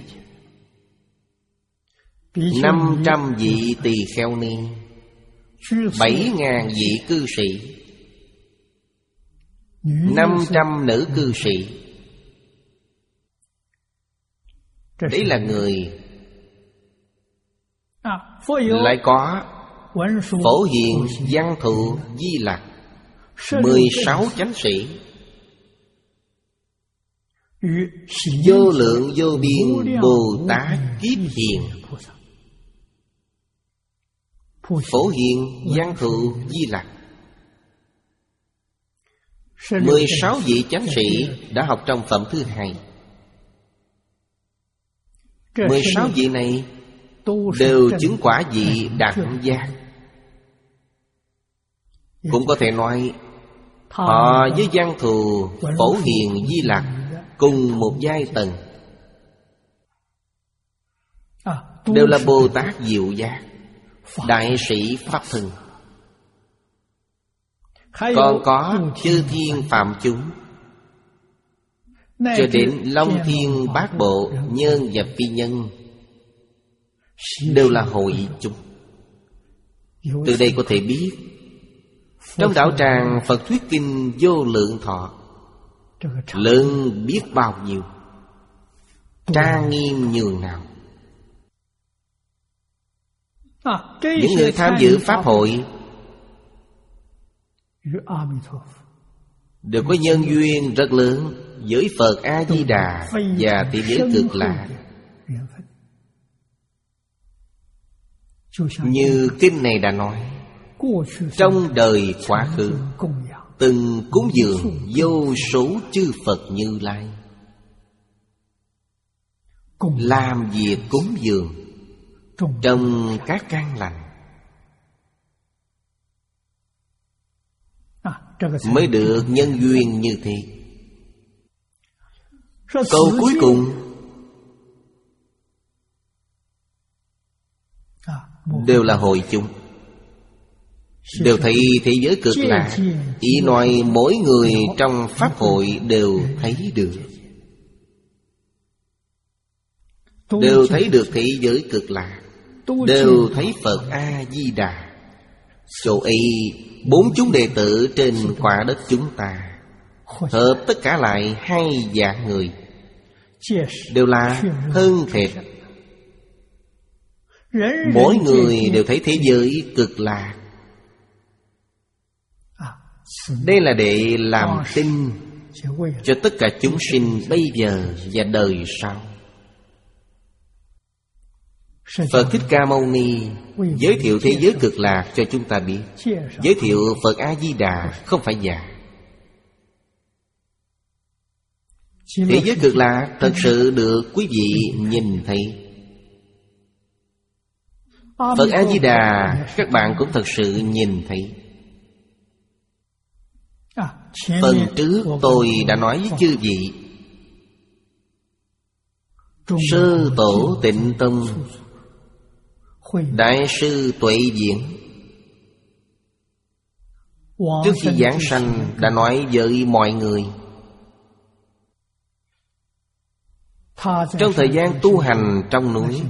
năm trăm vị tỳ kheo ni, bảy ngàn vị cư sĩ, năm trăm nữ cư sĩ. Đấy là người. Lại có Phổ Hiền, Văn Thù, Di Lặc, mười sáu chánh sĩ, vô lượng vô biên Bồ Tát Kiếp Hiền. Phổ Hiền, Văn Thù, Di Lặc, mười sáu vị chánh sĩ đã học trong phẩm thứ hai. Mười sáu vị này đều chứng quả vị đẳng giác. Cũng có thể nói họ với Văn Thù, Phổ Hiền, Di Lặc cùng một giai tầng, đều là Bồ Tát diệu giác, đại sĩ Pháp thân. Còn có chư thiên phạm chúng, cho đến Long Thiên Bát Bộ, nhân và phi nhân, đều là hội chúng. Từ đây có thể biết trong đạo tràng Phật thuyết kinh Vô Lượng Thọ lớn biết bao nhiêu, trang nghiêm nhường nào. Những người tham dự Pháp hội đều có nhân duyên rất lớn với Phật A-di-đà và thế giới Cực Lạc. Như kinh này đã nói, trong đời quá khứ từng cúng dường vô số chư Phật Như Lai, làm việc cúng dường trong các căn lành, mới được nhân duyên như thế. Câu cuối cùng đều là hội chúng, đều thấy thế giới Cực Lạc. Ý nói mỗi người trong Pháp hội đều thấy được, đều thấy được thế giới Cực Lạc, đều thấy Phật A-di-đà. Chỗ ấy bốn chúng đệ tử trên quả đất chúng ta hợp tất cả lại hai vạn người, đều là thân thịt. Mỗi người đều thấy thế giới cực lạc. Đây là để làm tin cho tất cả chúng sinh bây giờ và đời sau. Phật Thích Ca Mâu Ni giới thiệu thế giới cực lạc cho chúng ta biết. Giới thiệu Phật A-di-đà không phải giả. Thế giới cực lạc thật sự được quý vị nhìn thấy. Phật A-di-đà các bạn cũng thật sự nhìn thấy. Phần trước tôi đã nói với chư vị, Sư Tổ Tịnh Tông, Đại sư Tuệ Diễn trước khi giảng sanh đã nói với mọi người, trong thời gian tu hành trong núi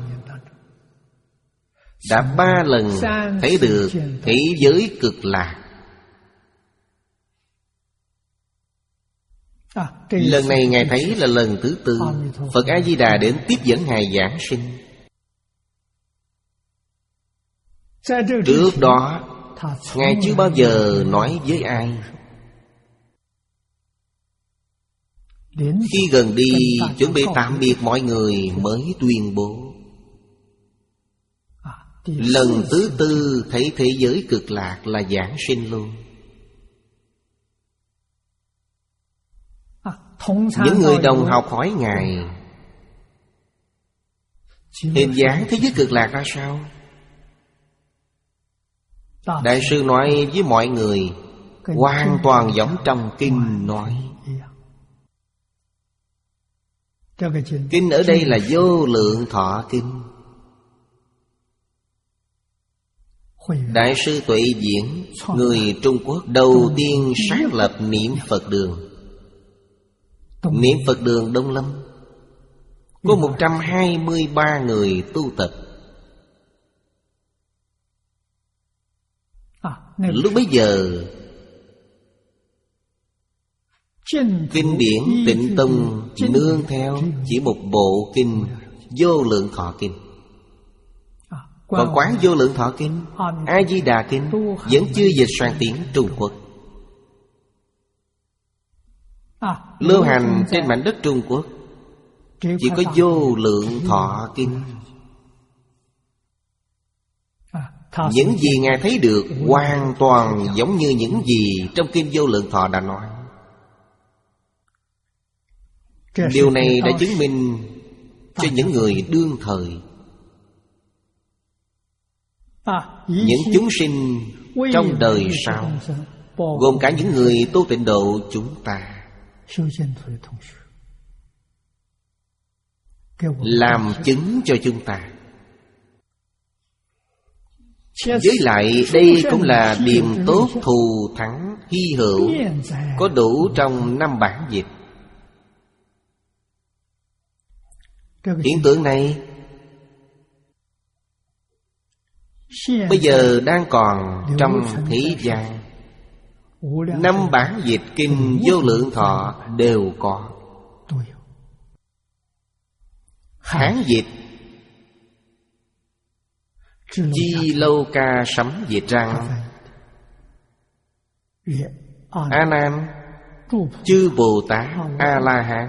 đã ba lần thấy được thế giới cực lạc. Lần này Ngài thấy là lần thứ tư. Phật A-di-đà đến tiếp dẫn Ngài giảng sinh. Trước đó Ngài chưa bao giờ nói với ai. Khi gần đi chuẩn bị tạm biệt mọi người mới tuyên bố. Lần thứ tư thấy thế giới cực lạc là giảng sinh luôn. Những người đồng học hỏi Ngài hình dáng thế giới cực lạc ra sao? Đại sư nói với mọi người hoàn toàn giống trong kinh nói. Kinh ở đây là Vô Lượng Thọ Kinh. Đại sư Tuệ Diễn, người Trung Quốc đầu tiên sáng lập niệm Phật đường. Niệm Phật đường Đông Lâm có một trăm hai mươi ba người tu tập. Lúc bấy giờ kinh điển Tịnh Tông nương theo chỉ một bộ kinh Vô Lượng Thọ Kinh. Còn Quán Vô Lượng Thọ Kinh, A-di-đà Kinh vẫn chưa dịch sang tiếng Trung Quốc. Lưu hành trên mảnh đất Trung Quốc chỉ có Vô Lượng Thọ Kinh. Những gì Ngài thấy được hoàn toàn giống như những gì trong kinh Vô Lượng Thọ đã nói. Điều này đã chứng minh cho những người đương thời, những chúng sinh trong đời sau, gồm cả những người tu tịnh độ chúng ta, làm chứng cho chúng ta. Với lại đây cũng là điềm tốt thù thắng hy hữu, có đủ trong năm bản dịch. Hiện tượng này bây giờ đang còn trong thế gian. Năm bản dịch kinh Vô Lượng Thọ đều có. Hán dịch Chi Lâu Ca Sấm dịch rằng: A Nan, chư Bồ Tát A La Hán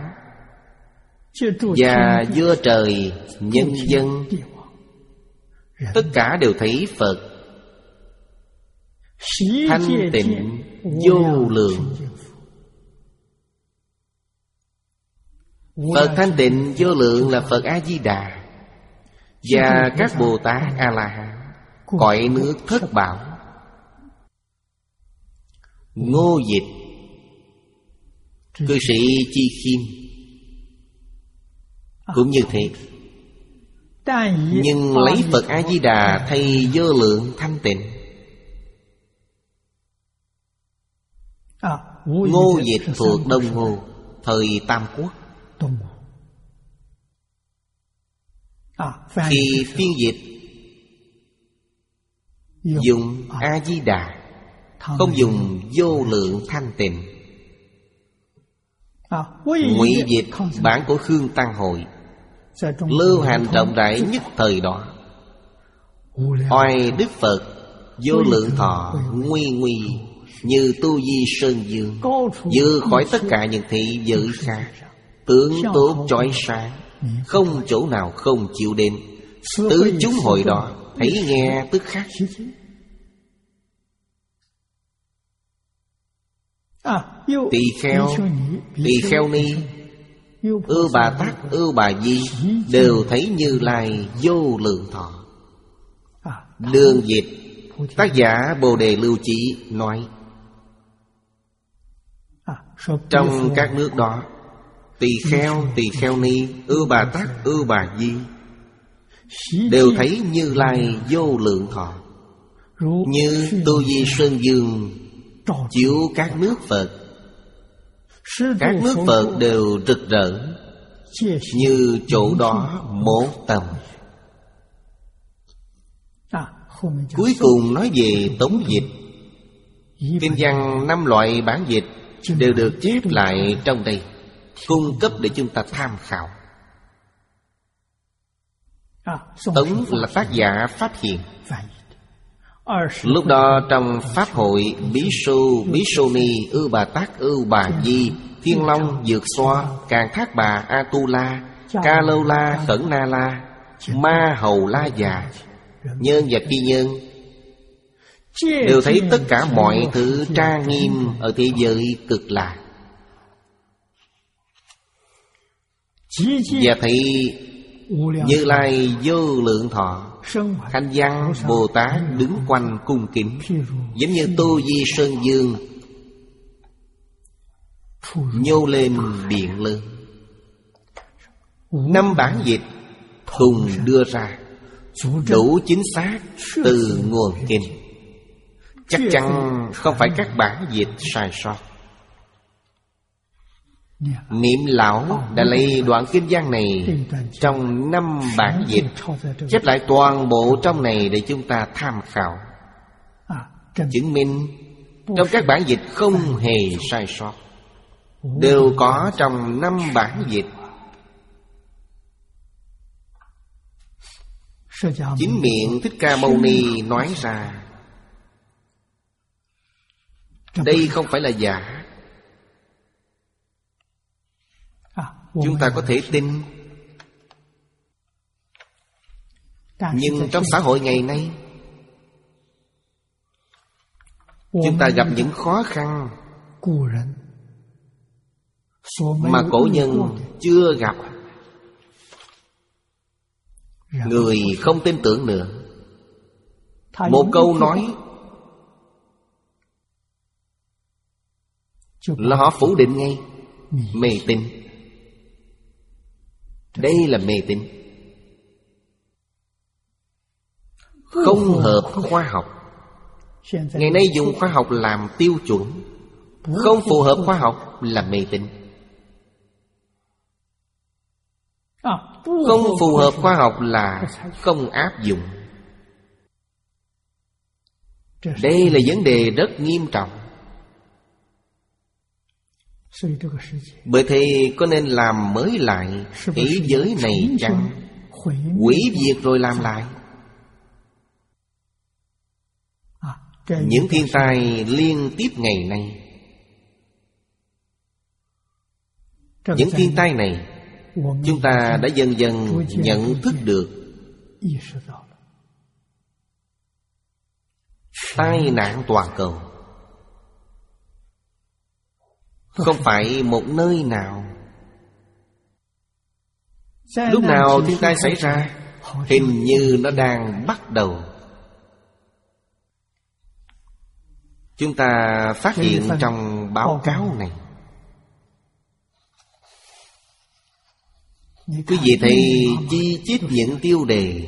và vua trời nhân dân tất cả đều thấy Phật thanh tịnh vô lượng. Phật thanh tịnh vô lượng là Phật A-di-đà và các Bồ Tát A-la-hán, cõi nước thất bảo. Ngô Dịch, cư sĩ Chi Khiêm cũng như thế. Nhưng lấy Phật A-di-đà thay vô lượng thanh tịnh. Ngô Dịch thuộc Đông Ngô, thời Tam Quốc. Khi phiên dịch dùng A-di-đà, không dùng vô lượng thanh tịnh. ngụy dịch bản của Khương Tăng Hội lưu hành rộng rãi nhất thời đó. Oai Đức Phật vô lượng thọ nguy nguy như tu di sơn dương, vượt khỏi tất cả những thị giới khác. Tướng tốt chói sáng, không chỗ nào không chịu đến. Tứ chúng hội đó thấy nghe tức khắc. Tỳ kheo, tỳ kheo ni, Ưu Bà Tát, Ưu Bà Di đều thấy Như Lai vô lượng thọ. Đường dịch tác giả Bồ Đề Lưu Chỉ nói, trong các nước đó, tỳ kheo, tỳ kheo ni, Ưu Bà Tát, Ưu Bà Di đều thấy Như Lai vô lượng thọ, như tu di sơn dương chiếu các nước Phật. Các nước Phật đều rực rỡ như chỗ đó một tầm. Cuối cùng nói về tống dịch. Kinh văn năm loại bản dịch đều được chép lại trong đây, cung cấp để chúng ta tham khảo. Tống là tác giả phát hiện. Lúc đó trong Pháp hội, Bí Su, Bí Su Ni, Ưu Bà Tát, Ưu Bà Di, Thiên Long, Dược Xoa, Càn Thác Bà, A Tu La, Ca Lâu La, Khẩn Na La, Ma Hầu La Già, Nhân và Phi Nhân đều thấy tất cả mọi thứ trang nghiêm ở thế giới Cực Lạc, và thấy Như Lai vô lượng thọ, Thanh Văn Bồ Tát đứng quanh cung kính, giống như tu di sơn dương nhô lên điện lớn. Năm bản dịch cùng đưa ra, đủ chính xác từ nguồn kinh. Chắc chắn không phải các bản dịch sai sót. Niệm lão đã lấy đoạn kinh văn này trong năm bản dịch, chép lại toàn bộ trong này để chúng ta tham khảo, chứng minh trong các bản dịch không hề sai sót, đều có trong năm bản dịch. Chính miệng Thích Ca Mâu Ni nói ra, đây không phải là giả. Chúng ta có thể tin. Nhưng trong xã hội ngày nay, chúng ta gặp những khó khăn mà cổ nhân chưa gặp. Người không tin tưởng nữa. Một câu nói là họ phủ định ngay. Mê tín. Đây là mê tín, không hợp khoa học. Ngày nay dùng khoa học làm tiêu chuẩn, không phù hợp khoa học là mê tín. Không phù hợp khoa học là không áp dụng. Đây là vấn đề rất nghiêm trọng. Bởi thế có nên làm mới lại thế giới này chăng? Hủy diệt rồi làm lại. Những thiên tai liên tiếp ngày nay, những thiên tai này chúng ta đã dần dần nhận thức được. Tai nạn toàn cầu không phải một nơi nào. Lúc nào thiên tai xảy ra, hình như nó đang bắt đầu. Chúng ta phát hiện trong báo cáo này. Quý vị thấy chi chít những tiêu đề,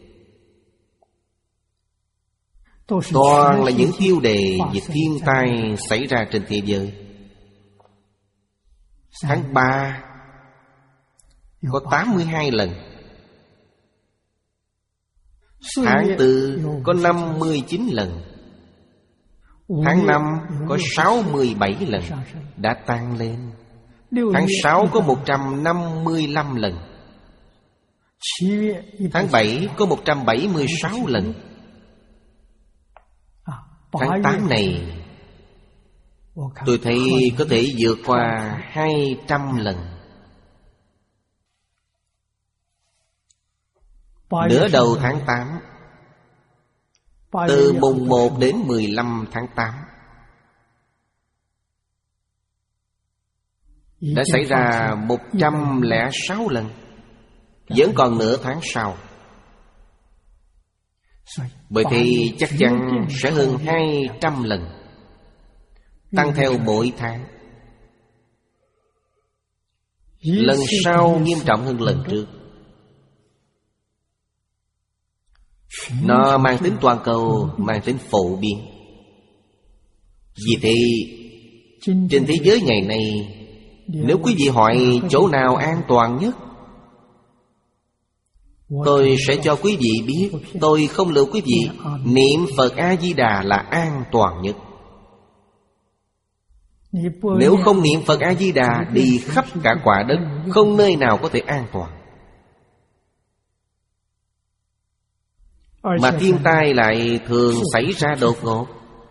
toàn là những tiêu đề về thiên tai xảy ra trên thế giới. Tháng ba có tám mươi hai lần. Tháng tư có năm mươi chín lần. Tháng năm có sáu mươi bảy lần. Đã tăng lên. Tháng sáu có một trăm năm mươi lăm lần. Tháng bảy có một trăm bảy mươi sáu lần. Tháng tám này tôi thấy có thể vượt qua hai trăm lần. Nửa đầu tháng tám, từ mùng một đến mười lăm tháng tám, đã xảy ra một trăm lẻ sáu lần. Vẫn còn nửa tháng sau. Bởi thì chắc chắn sẽ hơn hai trăm lần, tăng theo mỗi tháng. Lần sau nghiêm trọng hơn lần trước. Nó mang tính toàn cầu, mang tính phổ biến. Vì thế trên thế giới ngày nay, nếu quý vị hỏi chỗ nào an toàn nhất, tôi sẽ cho quý vị biết. Tôi không lừa quý vị. Niệm Phật A-di-đà là an toàn nhất. Nếu không niệm Phật A-di-đà, đi khắp cả quả đất, không nơi nào có thể an toàn. Mà thiên tai lại thường xảy ra đột ngột,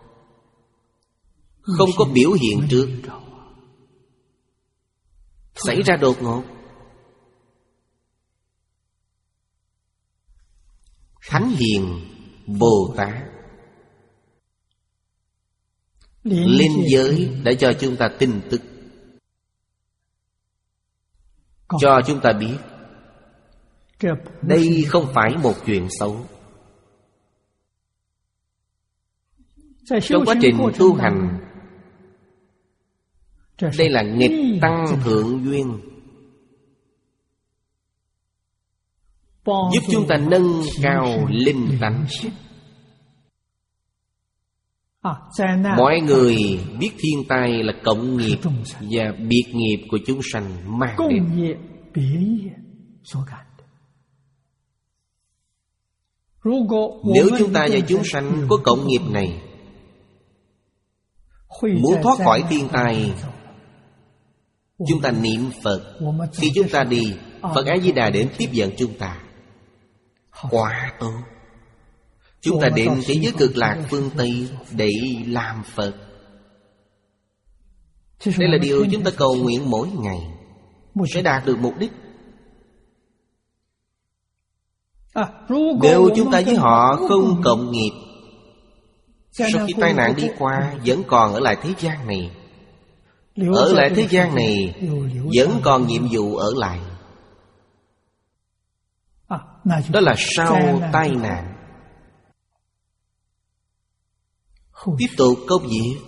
không có biểu hiện trước. Xảy ra đột ngột. Thánh hiền Bồ Tát linh giới đã cho chúng ta tin tức, cho chúng ta biết đây không phải một chuyện xấu. Trong quá trình tu hành, đây là nghịch tăng thượng duyên, giúp chúng ta nâng cao linh tánh. Mọi người biết thiên tai là cộng nghiệp và biệt nghiệp của chúng sanh mang đến. Nếu chúng ta và chúng sanh có cộng nghiệp này, muốn thoát khỏi thiên tai, chúng ta niệm Phật. Khi chúng ta đi, Phật A-di-đà đến tiếp dẫn chúng ta. Quá tốt. Chúng ta đến thế giới cực lạc phương Tây để làm Phật. Đây là điều chúng ta cầu nguyện mỗi ngày, sẽ đạt được mục đích. Nếu chúng ta với họ không cộng nghiệp, sau khi tai nạn đi qua vẫn còn ở lại thế gian này, ở lại thế gian này vẫn còn nhiệm vụ ở lại. Đó là sau tai nạn tiếp tục công việc,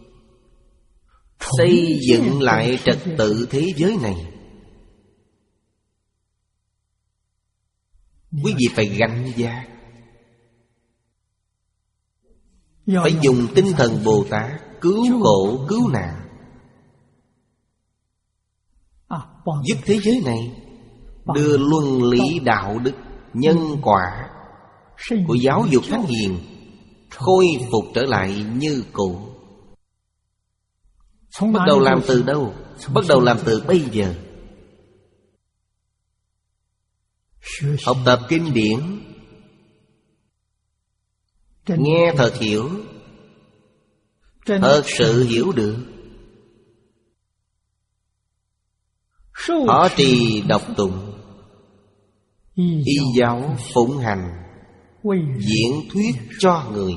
xây dựng lại trật tự thế giới này. Quý vị phải gánh vác, phải dùng tinh thần Bồ Tát cứu khổ cứu nạn, giúp thế giới này đưa luân lý đạo đức, nhân quả của giáo dục thánh hiền khôi phục trở lại như cũ. Bắt đầu làm từ đâu? Bắt đầu làm từ bây giờ. Học tập kinh điển, nghe thật hiểu, thật sự hiểu được. Họ trì đọc tụng, y giáo phụng hành, diễn thuyết cho người.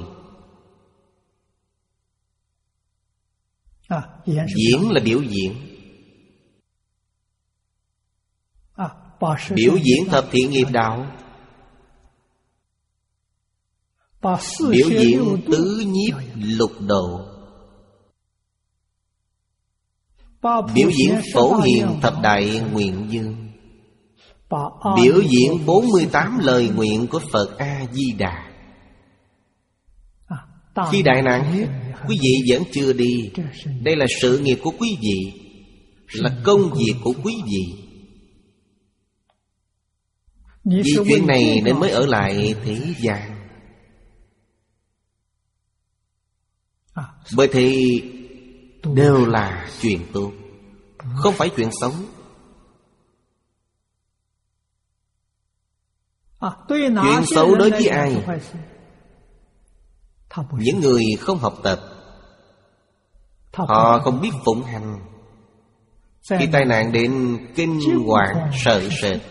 Diễn là biểu diễn. Biểu diễn thập thiện nghiệp đạo, biểu diễn tứ nhiếp lục độ, biểu diễn phổ hiền thập đại nguyện dương, biểu diễn bốn mươi tám lời nguyện của Phật A-di-đà. Khi đại nạn hết, quý vị vẫn chưa đi. Đây là sự nghiệp của quý vị, là công việc của quý vị. Vì chuyện này nên mới ở lại thế gian. Bởi thì đều là chuyện tốt. không phải chuyện xấu. Chuyện xấu đối với ai? Những người không học tập, họ không biết phụng hành. Khi tai nạn đến kinh hoàng sợ sệt,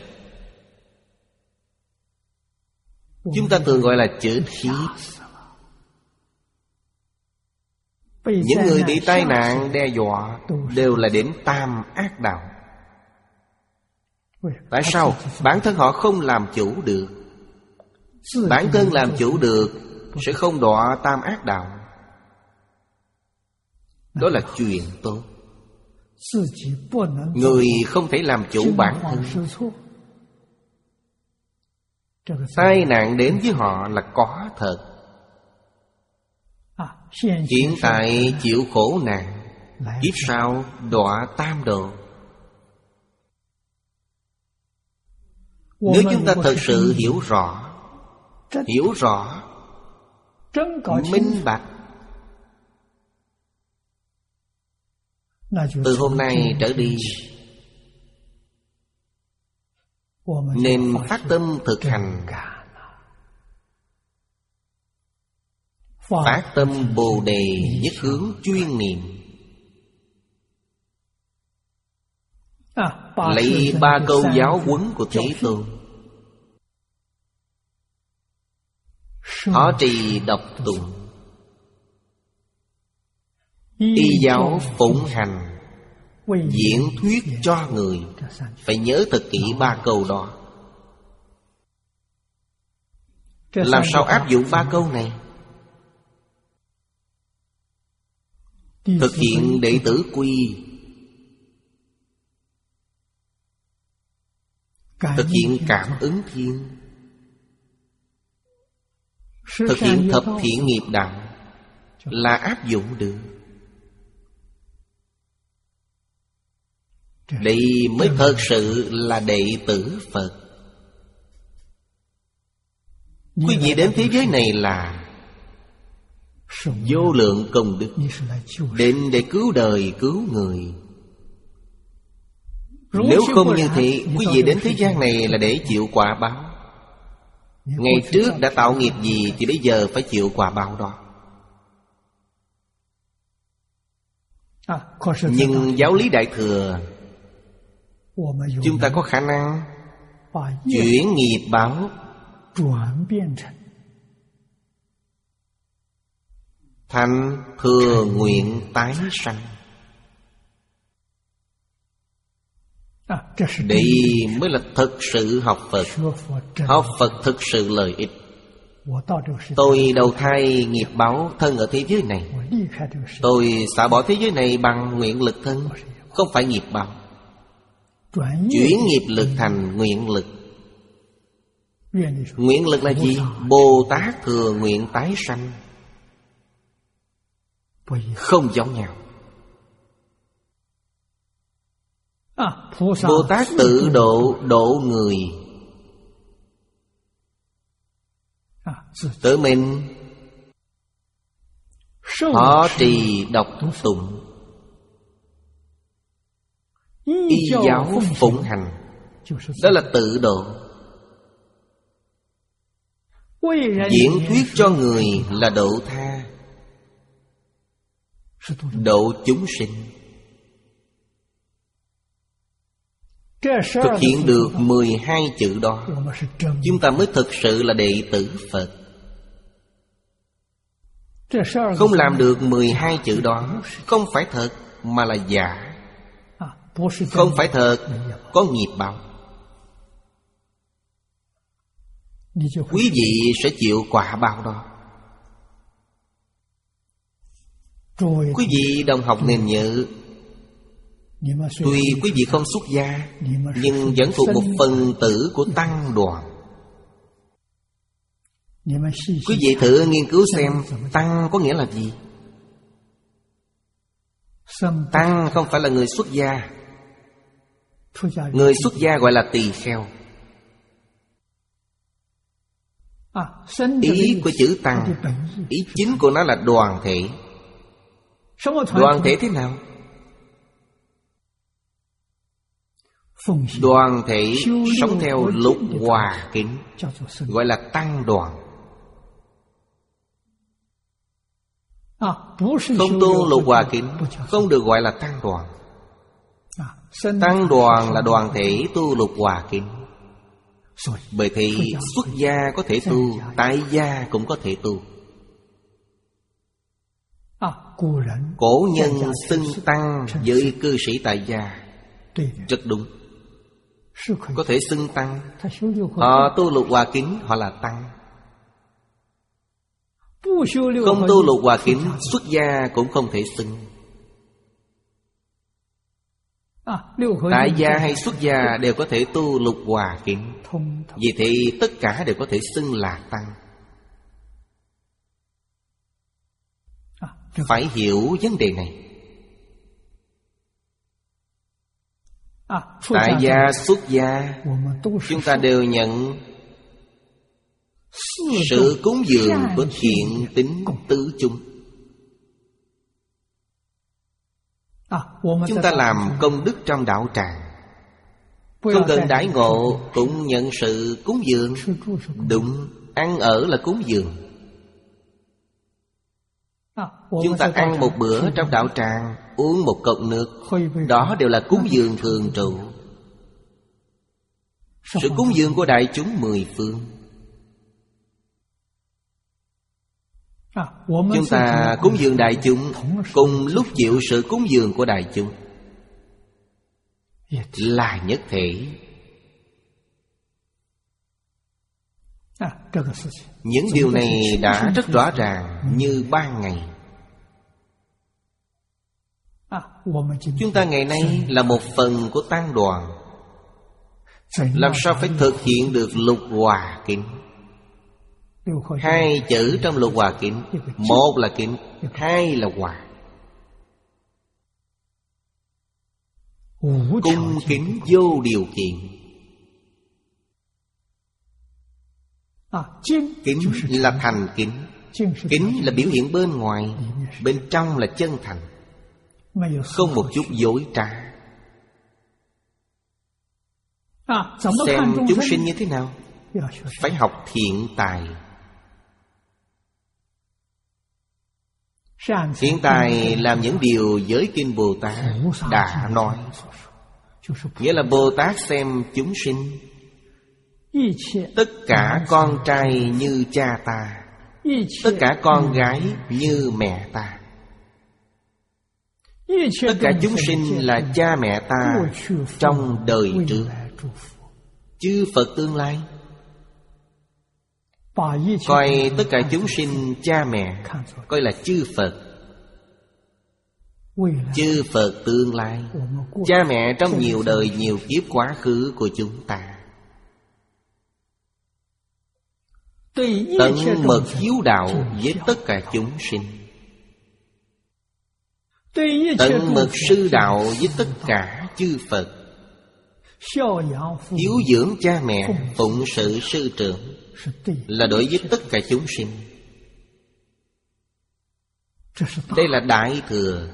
chúng ta thường gọi là chết khiếp. Những người bị tai nạn đe dọa đều là đến tam ác đạo. Tại sao? Bản thân họ không làm chủ được. Bản thân làm chủ được sẽ không đọa tam ác đạo. Đó là chuyện tốt. Người không thể làm chủ bản thân, tai nạn đến với họ là có thật. Hiện tại chịu khổ nạn, kiếp sau đọa tam độ. Nếu chúng ta thật sự hiểu rõ, hiểu rõ, minh bạch, từ hôm nay trở đi nên phát tâm thực hành, phát tâm Bồ Đề nhất hướng chuyên niệm. Lấy ba câu giáo huấn của Thế Tôn: thọ trì đọc tụng, y giáo phụng hành, diễn thuyết cho người. Phải nhớ thật kỹ ba câu đó. Làm sao áp dụng ba câu này? Thực hiện đệ tử quy, thực hiện cảm ứng thiên, thực hiện thập thiện nghiệp đạo là áp dụng được. Đây mới thật sự là đệ tử Phật. Quý vị đến thế giới này là vô lượng công đức, đến để cứu đời cứu người. Nếu không như thế, quý vị đến thế gian này là để chịu quả báo. Ngày trước đã tạo nghiệp gì thì bây giờ phải chịu quả báo đó. Nhưng giáo lý Đại Thừa, chúng ta có khả năng chuyển nghiệp báo thành thừa nguyện tái sanh. Đây mới là thực sự học Phật. Học Phật thực sự lợi ích. Tôi đầu thai nghiệp báo thân ở thế giới này, tôi xả bỏ thế giới này bằng nguyện lực thân, không phải nghiệp báo. Chuyển nghiệp lực thành nguyện lực. Nguyện lực là gì? Bồ Tát thừa nguyện tái sanh. Không giống nhau. Bồ Tát tự độ độ người, tự mình họ trì đọc tụng, y giáo phụng hành, đó là tự độ. Diễn thuyết cho người là độ tha, độ chúng sinh. Thực hiện được mười hai chữ đó, chúng ta mới thực sự là đệ tử Phật. Không làm được mười hai chữ đó, không phải thật mà là giả. Không phải thật, có nghiệp báo. Quý vị sẽ chịu quả báo đó. Quý vị đồng học nên nhớ, tuy quý vị không xuất gia, nhưng vẫn thuộc một phần tử của tăng đoàn. Quý vị thử nghiên cứu xem tăng có nghĩa là gì. Tăng không phải là người xuất gia. Người xuất gia gọi là tỳ kheo. Ý của chữ tăng, ý chính của nó là đoàn thể. Đoàn thể thế nào? Đoàn thể sống theo lục hòa kính gọi là tăng đoàn. Không tu lục hòa kính không được gọi là tăng đoàn. Tăng đoàn là đoàn thể tu lục hòa kính. Bởi thì xuất gia có thể tu, tại gia cũng có thể tu. Cổ nhân xưng tăng với cư sĩ tại gia rất đúng. Có thể xưng tăng. Họ tu lục hòa kính, họ là tăng. Không tu lục hòa kính, xuất gia cũng không thể xưng. Tại gia hay xuất gia đều có thể tu lục hòa kính. Vì thế tất cả đều có thể xưng là tăng. Phải hiểu vấn đề này. Tại gia, xuất gia, chúng ta đều nhận sự cúng dường của thiện tín tứ chúng. Chúng ta làm công đức trong đạo tràng, không cần đãi ngộ cũng nhận sự cúng dường. Đúng, ăn ở là cúng dường. Chúng ta ăn một bữa trong đạo tràng, uống một cốc nước, đó đều là cúng dường thường trụ. Sự cúng dường của đại chúng mười phương. Chúng ta cúng dường đại chúng, cùng lúc chịu sự cúng dường của đại chúng, là nhất thể. Những điều này đã rất rõ ràng như ban ngày. Chúng ta ngày nay là một phần của tăng đoàn. Làm sao phải thực hiện được lục hòa kính? Hai chữ trong lục hòa kính, một là kính, hai là hòa. Cung kính vô điều kiện. Kính là thành kính. Kính là biểu hiện bên ngoài, bên trong là chân thành, không một chút dối trá. Xem chúng sinh như thế nào? Phải học thiện tài. Thiện tài làm những điều giới kinh Bồ Tát đã nói. Nghĩa là Bồ Tát xem chúng sinh, tất cả con trai như cha ta, tất cả con gái như mẹ ta. Tất cả chúng sinh là cha mẹ ta trong đời trước, chư Phật tương lai. Coi tất cả chúng sinh cha mẹ, coi là chư Phật. Chư Phật tương lai, cha mẹ trong nhiều đời nhiều kiếp quá khứ của chúng ta. Tận mật hiếu đạo với tất cả chúng sinh, tận mật sư đạo với tất cả chư Phật. Hiếu dưỡng cha mẹ, phụng sự sư trưởng là đối với tất cả chúng sinh. Đây là Đại Thừa.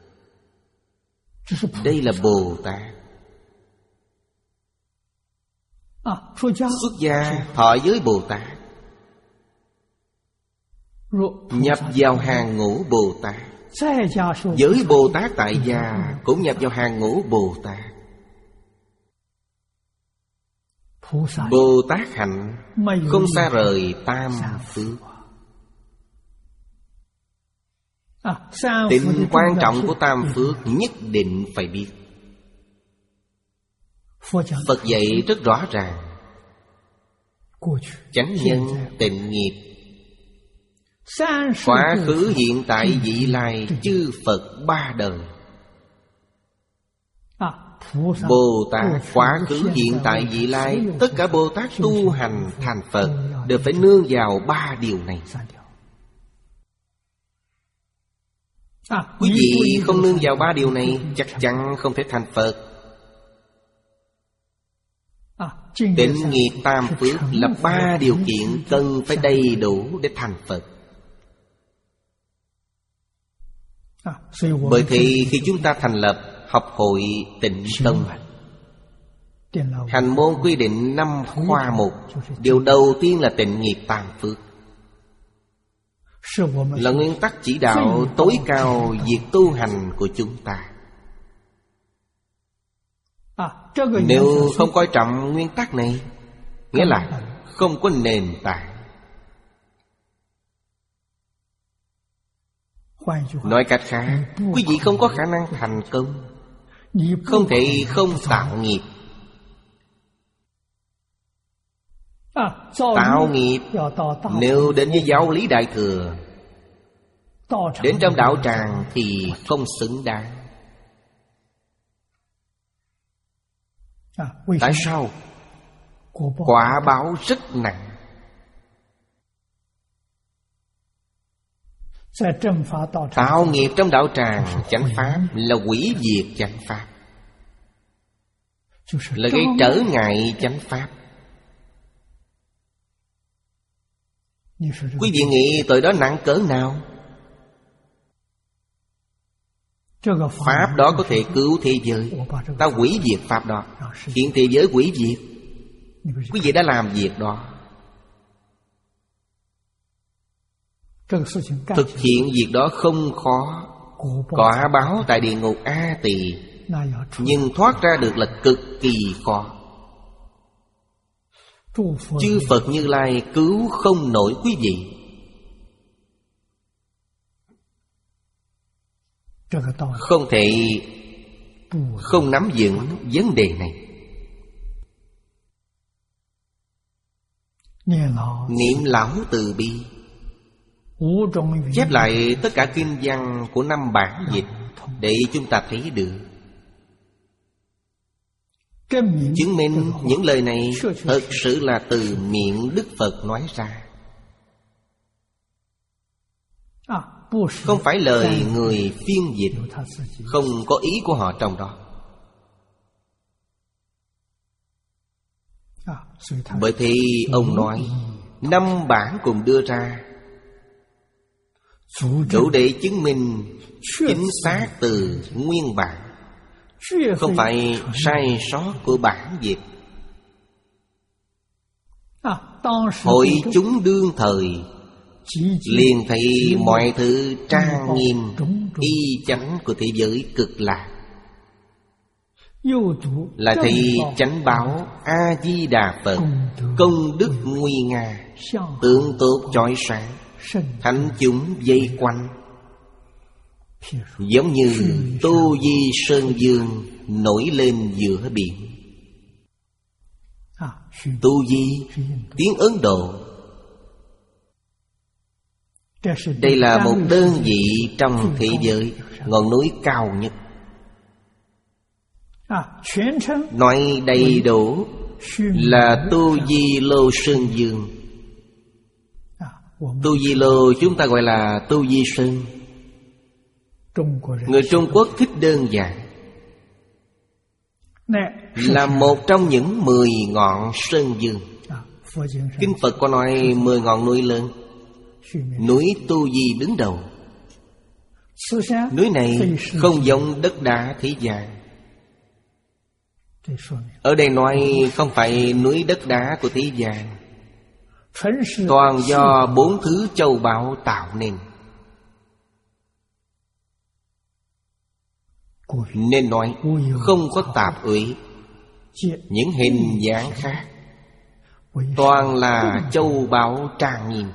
Đây là Bồ Tát. Xuất gia thọ giới Bồ Tát, nhập vào hàng ngũ Bồ Tát. Giới Bồ Tát tại gia cũng nhập vào hàng ngũ Bồ Tát. Bồ Tát hạnh không xa rời tam phước. Tính quan trọng của tam phước nhất định phải biết. Phật dạy rất rõ ràng. Chánh nhân tịnh nghiệp, quá khứ hiện tại vị lai, chư Phật ba đời. Bồ Tát quá khứ hiện tại vị lai, tất cả Bồ Tát tu hành thành Phật đều phải nương vào ba điều này. Quý vị không nương vào ba điều này, chắc chắn không thể thành Phật. Tịnh nghiệp tam phước là ba điều kiện cần phải đầy đủ để thành Phật. Bởi thì khi chúng ta thành lập học hội Tịnh Tông, Hành môn quy định năm khoa mục. Điều đầu tiên là tịnh nghiệp tàm phước, là nguyên tắc chỉ đạo tối cao việc tu hành của chúng ta. Nếu không coi trọng nguyên tắc này, nghĩa là không có nền tảng. Nói cách khác, quý vị không có khả năng thành công, không thể không tạo nghiệp. Tạo nghiệp nếu đến với giáo lý Đại Thừa, đến trong đạo tràng thì không xứng đáng. Tại sao? Quả báo rất nặng. Tạo nghiệp trong đạo tràng chánh pháp là hủy diệt chánh pháp, là gây trở ngại chánh pháp. Quý vị nghĩ tội đó nặng cỡ nào? Pháp đó có thể cứu thế giới, ta hủy diệt pháp đó, khiến thế giới hủy diệt. Quý vị đã làm việc đó. Thực hiện việc đó không khó, quả báo tại địa ngục A Tỳ, nhưng thoát ra được là cực kỳ khó. Chư Phật Như Lai cứu không nổi quý vị. Không thể không nắm vững vấn đề này. Niệm lão từ bi, chép lại tất cả kinh văn của năm bản dịch để chúng ta thấy được, chứng minh những lời này thật sự là từ miệng Đức Phật nói ra, không phải lời người phiên dịch, không có ý của họ trong đó. Bởi thế ông nói năm bản cùng đưa ra, đủ để chứng minh chính xác từ nguyên bản, không phải sai sót của bản dịch. Hội chúng đương thời liền thấy mọi thứ trang nghiêm y chánh của thế giới cực lạc, lại thấy chánh báo A Di Đà Phật công đức nguy nga, tượng tốt chói sáng, thánh chúng vây quanh, giống như Tô Di Sơn Dương nổi lên giữa biển. Tu Di tiếng Ấn Độ, đây là một đơn vị trong thế giới, ngọn núi cao nhất. Nói đầy đủ là Tu Di Lô Sơn Dương. Tu Di Lô chúng ta gọi là Tu Di Sơn. Người Trung Quốc thích đơn giản, là một trong những mười ngọn sơn dương. Kinh Phật có nói mười ngọn núi lớn, núi Tu Di đứng đầu. Núi này không giống đất đá thế gian. Ở đây nói không phải núi đất đá của thế gian, toàn do bốn thứ châu báu tạo nên. Nên nói không có tạp uy, những hình dáng khác, toàn là châu báu trang nghiêm.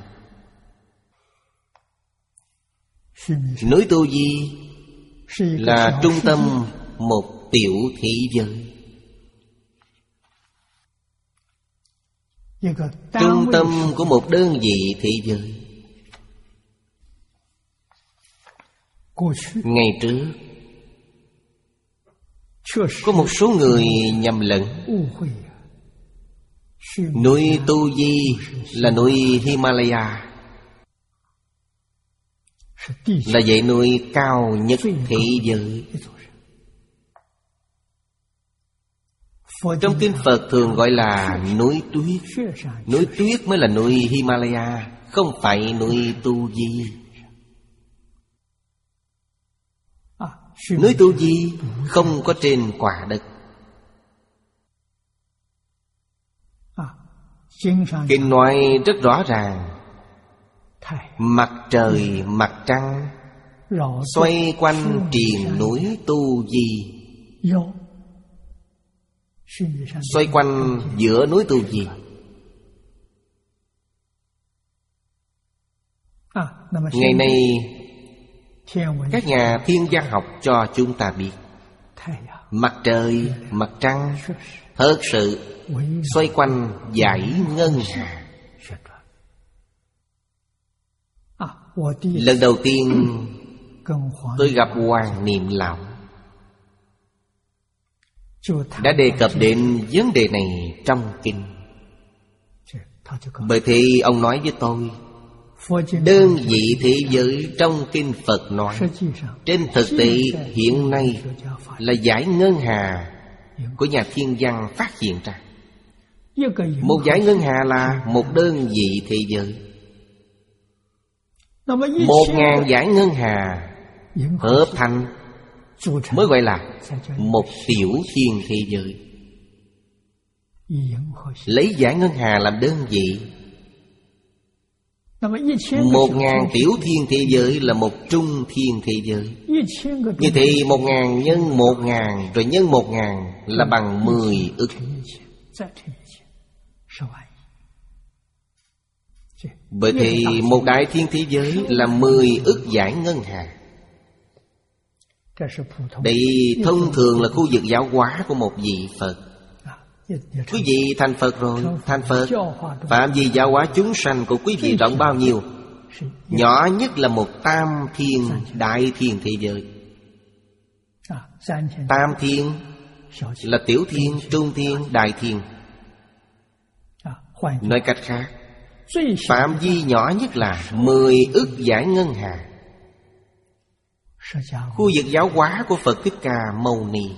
Núi Tu Di là trung tâm một tiểu thế giới, trung tâm của một đơn vị thế giới. Ngày trước có một số người nhầm lẫn, núi Tu Di là núi Himalaya, là dãy núi cao nhất thế giới. Trong kinh Phật thường gọi là núi tuyết. Núi tuyết mới là núi Himalaya, không phải núi Tu Di. Núi Tu Di không có trên quả đất. Kinh nói rất rõ ràng, mặt trời, mặt trăng xoay quanh triền núi Tu Di, xoay quanh giữa núi Tu Di. Ngày nay các nhà thiên văn học cho chúng ta biết, mặt trời, mặt trăng thật sự xoay quanh dải ngân hà. Lần đầu tiên tôi gặp Hoàng Niệm Lão đã đề cập đến vấn đề này trong kinh. Bởi thì ông nói với tôi, đơn vị thế giới trong kinh Phật nói, trên thực tế hiện nay là dải ngân hà của nhà thiên văn phát hiện ra. Một dải ngân hà là một đơn vị thế giới. Một ngàn dải ngân hà hợp thành mới gọi là một tiểu thiên thế giới. Lấy dải ngân hà làm đơn vị, một ngàn tiểu thiên thế giới là một trung thiên thế giới. Như thế một ngàn nhân một ngàn rồi nhân một ngàn là bằng mười ức. Bởi thì một đại thiên thế giới là mười ức dải ngân hà. Đây thông thường là khu vực giáo hóa của một vị Phật. Quý vị thành Phật rồi, thành Phật, phạm vi giáo hóa chúng sanh của quý vị rộng bao nhiêu? Nhỏ nhất là một tam thiên đại thiên thế giới. Tam thiên là tiểu thiên, trung thiên, đại thiên. Nói cách khác, phạm vi nhỏ nhất là mười ức dải ngân hà. Khu vực giáo hóa của Phật Thích Ca Mâu Ni.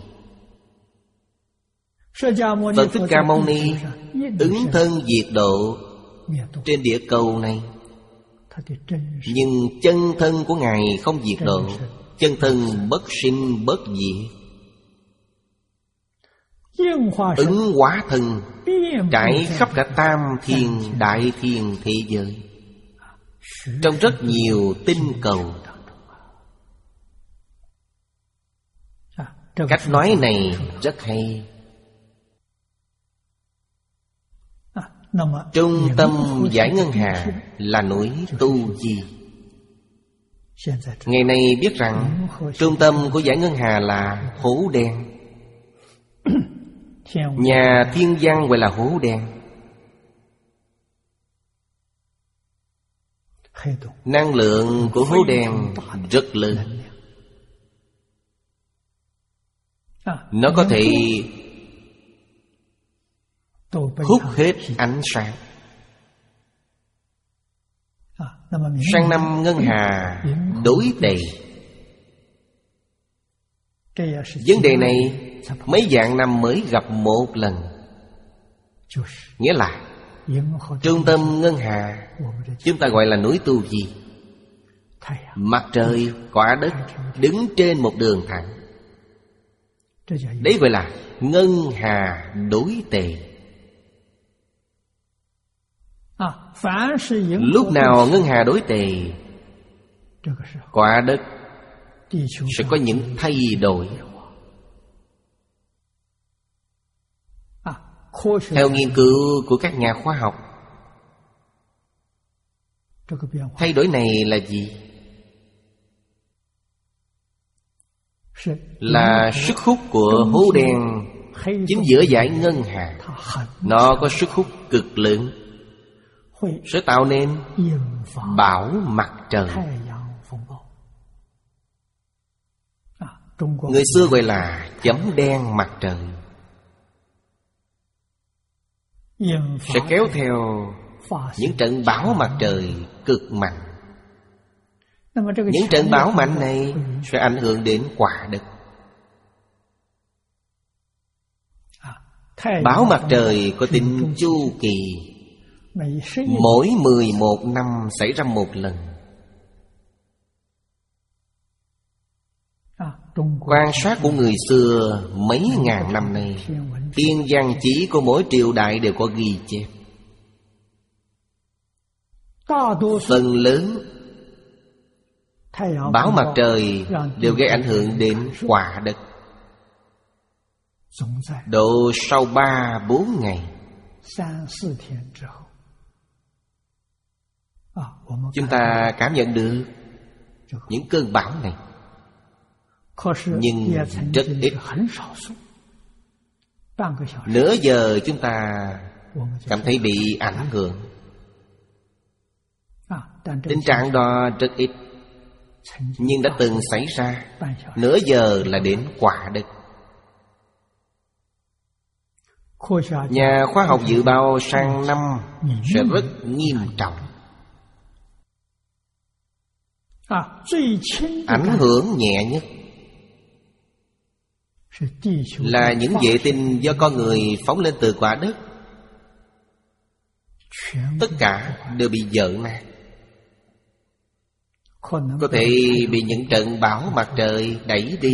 Phật Thích Ca Mâu Ni ứng thân diệt độ trên địa cầu này, nhưng chân thân của Ngài không diệt độ, chân thân bất sinh bất diệt. Ứng hóa thân trải khắp cả tam thiên đại thiên thế giới, trong rất nhiều tinh cầu. Cách nói này rất hay. Trung tâm dải ngân hà là núi Tu Di. Ngày nay biết rằng trung tâm của dải ngân hà là hố đen. Nhà thiên văn gọi là hố đen. Năng lượng của hố đen rất lớn. Nó có thể hút hết ánh sáng. Sang năm ngân hà đối tề. Vấn đề này mấy vạn năm mới gặp một lần. Nghĩa là trung tâm ngân hà chúng ta gọi là núi Tu Di. Mặt trời, quả đất đứng trên một đường thẳng. Đấy gọi là ngân hà đối tề. Lúc nào ngân hà đối tề, quả đất sẽ có những thay đổi. Theo nghiên cứu của các nhà khoa học, thay đổi này là gì? Là sức hút của hố đen chính giữa dải ngân hà. Nó có sức hút cực lớn, sẽ tạo nên bão mặt trời. Người xưa gọi là chấm đen mặt trời. Sẽ kéo theo những trận bão mặt trời cực mạnh. Những trận bão mạnh này sẽ ảnh hưởng đến quả đất. Bão mặt trời có tính chu kỳ, mỗi mười một năm xảy ra một lần. Quan sát của người xưa mấy ngàn năm nay, thiên văn chỉ của mỗi triều đại đều có ghi chép. Phần lớn bão mặt trời đều gây ảnh hưởng đến quả đất. Độ sau ba bốn ngày, chúng ta cảm nhận được những cơn bão này, nhưng rất ít. Nửa giờ chúng ta cảm thấy bị ảnh hưởng. Tình trạng đó rất ít, nhưng đã từng xảy ra. Nửa giờ là đến quả đất. Nhà khoa học dự báo sang năm sẽ rất nghiêm trọng. Ảnh hưởng nhẹ nhất là những vệ tinh do con người phóng lên từ quả đất. Tất cả đều bị vỡ nát. Có thể bị những trận bão mặt trời đẩy đi,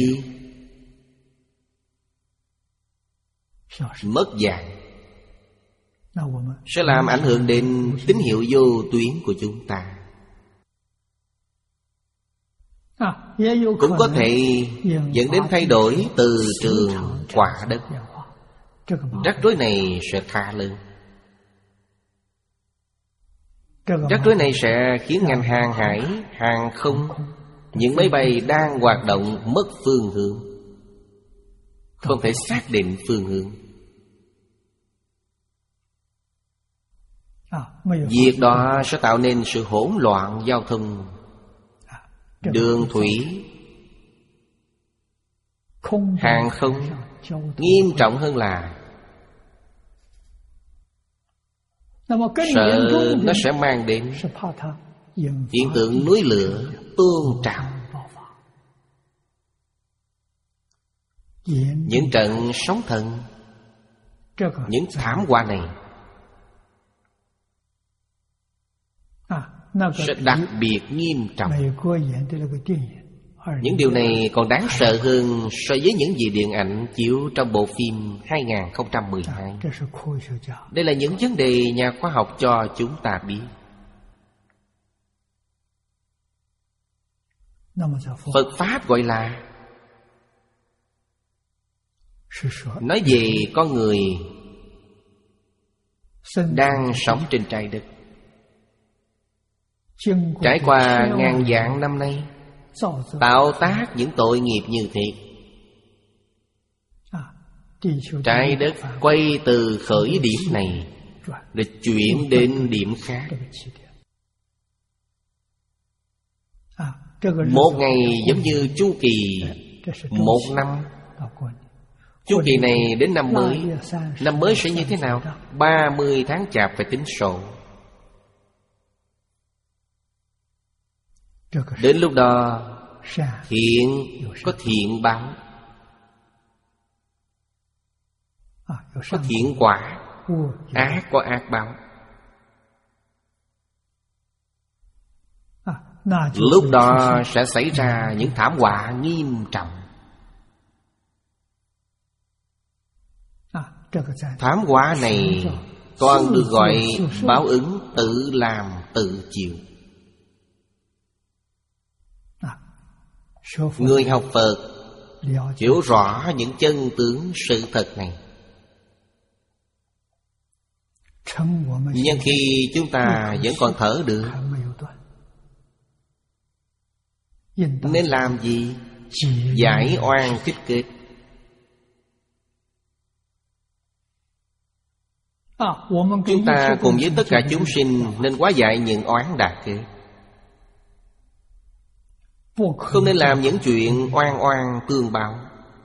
mất dạng, sẽ làm ảnh hưởng đến tín hiệu vô tuyến của chúng ta. Cũng có thể dẫn đến thay đổi từ trường quả đất. Rắc rối này sẽ khá lớn. Rắc rối này sẽ khiến ngành hàng hải, hàng không, những máy bay đang hoạt động mất phương hướng, không thể xác định phương hướng. Việc đó sẽ tạo nên sự hỗn loạn giao thông đường thủy, hàng không. Nghiêm trọng hơn là sợ nó sẽ mang đến hiện tượng núi lửa tuôn trào, những trận sóng thần. Những thảm họa này sẽ đặc biệt nghiêm trọng. Những điều này còn đáng sợ hơn so với những gì điện ảnh chiếu trong bộ phim hai không một hai. Đây là những vấn đề nhà khoa học cho chúng ta biết. Phật Pháp gọi là nói về con người đang sống trên trái đất, trải qua ngàn vạn năm nay, tạo tác những tội nghiệp như thế. Trái đất quay từ khởi điểm này để chuyển đến điểm khác. Một ngày giống như chu kỳ một năm. Chu kỳ này đến năm mới. Năm mới sẽ như thế nào? Ba mươi tháng chạp phải tính sổ. Đến lúc đó, thiện có thiện báo, có thiện quả, ác có ác báo. Lúc đó sẽ xảy ra những thảm họa nghiêm trọng. Thảm họa này còn được gọi báo ứng tự làm tự chịu. Người học Phật hiểu rõ những chân tướng sự thật này, nhưng khi chúng ta vẫn còn thở được, nên làm gì? Giải oan kích kết. Chúng ta cùng với tất cả chúng sinh nên hóa giải những oán đã kết. Không nên làm những chuyện oan oan tương báo.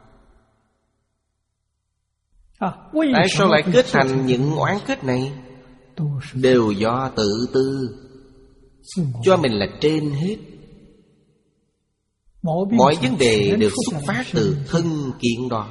Tại sao lại kết thành những oán kết này? Đều do tự tư, cho mình là trên hết. Mọi vấn đề đều xuất phát từ thân kiện đó.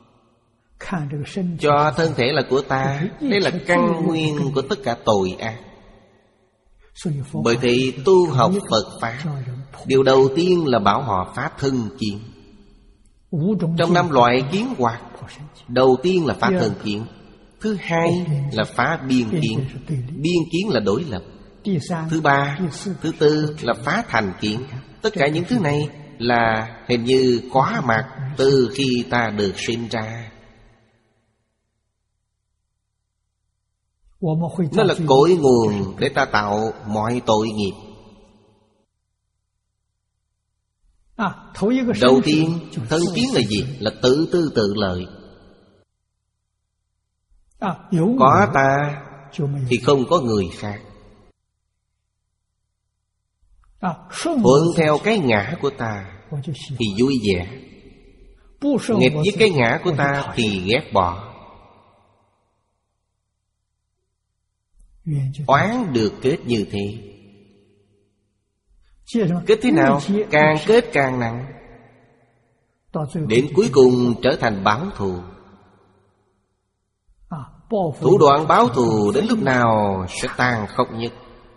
Cho thân thể là của ta, đây là căn nguyên của tất cả tội ác. Bởi thì tu học Phật Pháp, điều đầu tiên là bảo họ phá thân kiến. Trong năm loại kiến hoạt, đầu tiên là phá thân kiến, thứ hai là phá biên kiến. Biên kiến là đối lập, Thứ ba, thứ tư là phá thành kiến. Tất cả những thứ này là hình như khóa mặt từ khi ta được sinh ra. Nó là cội nguồn để ta tạo mọi tội nghiệp. Đầu tiên, thân kiến là gì? Là tự tư tự lợi. Có ta thì không có người khác. Thuận theo cái ngã của ta thì vui vẻ, nghịch với cái ngã của ta thì ghét bỏ. Oán được kết như thế. Kết thế nào? Càng kết càng nặng, đến cuối cùng trở thành báo thù. Thủ đoạn báo thù đến lúc nào sẽ tàn khốc nhất.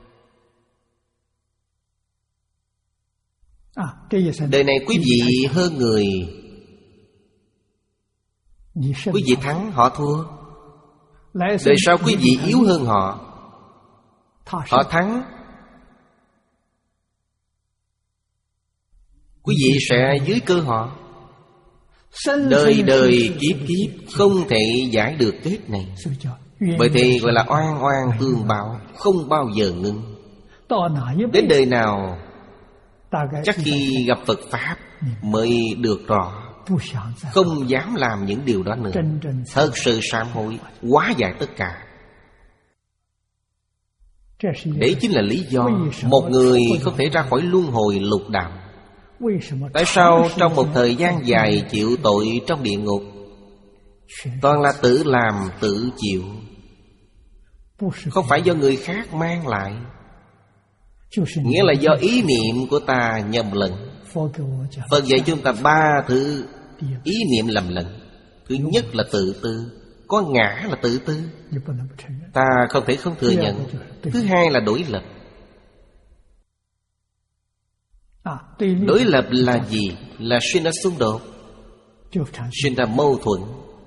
Đời này quý vị hơn người, quý vị thắng họ thua. Đời sau quý vị yếu hơn họ, họ thắng. Quý vị sẽ dưới cơ họ. Đời đời kiếp kiếp không thể giải được kết này. Bởi thế gọi là oan oan tương báo, không bao giờ ngưng. Đến đời nào chắc khi gặp Phật Pháp mới được rõ, không dám làm những điều đó nữa. Thật sự sám hối, hóa giải tất cả. Đấy chính là lý do một người không thể ra khỏi luân hồi lục đạo. Tại sao trong một thời gian dài chịu tội trong địa ngục toàn là tự làm tự chịu, không phải do người khác mang lại, nghĩa là do ý niệm của ta nhầm lẫn. Phật dạy chúng ta ba thứ ý niệm lầm lẫn. Thứ nhất là tự tư, có ngã là tự tư, ta không thể không thừa nhận. Thứ hai là đối lập. Đối lập là gì? Là sinh ra xung đột, sinh ra mâu thuẫn,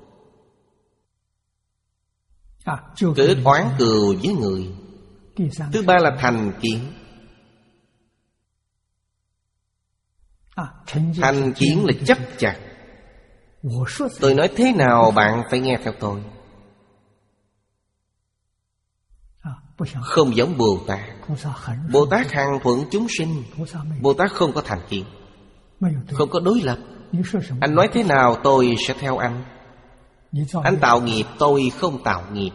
kết oán cừu với người. Thứ ba là thành kiến. Thành kiến là chấp chặt. Tôi nói thế nào bạn phải nghe theo tôi. Không giống Bồ Tát. Bồ Tát hằng thuận chúng sinh. Bồ Tát không có thành kiến, không có đối lập. Anh nói thế nào tôi sẽ theo anh. Anh tạo nghiệp tôi không tạo nghiệp.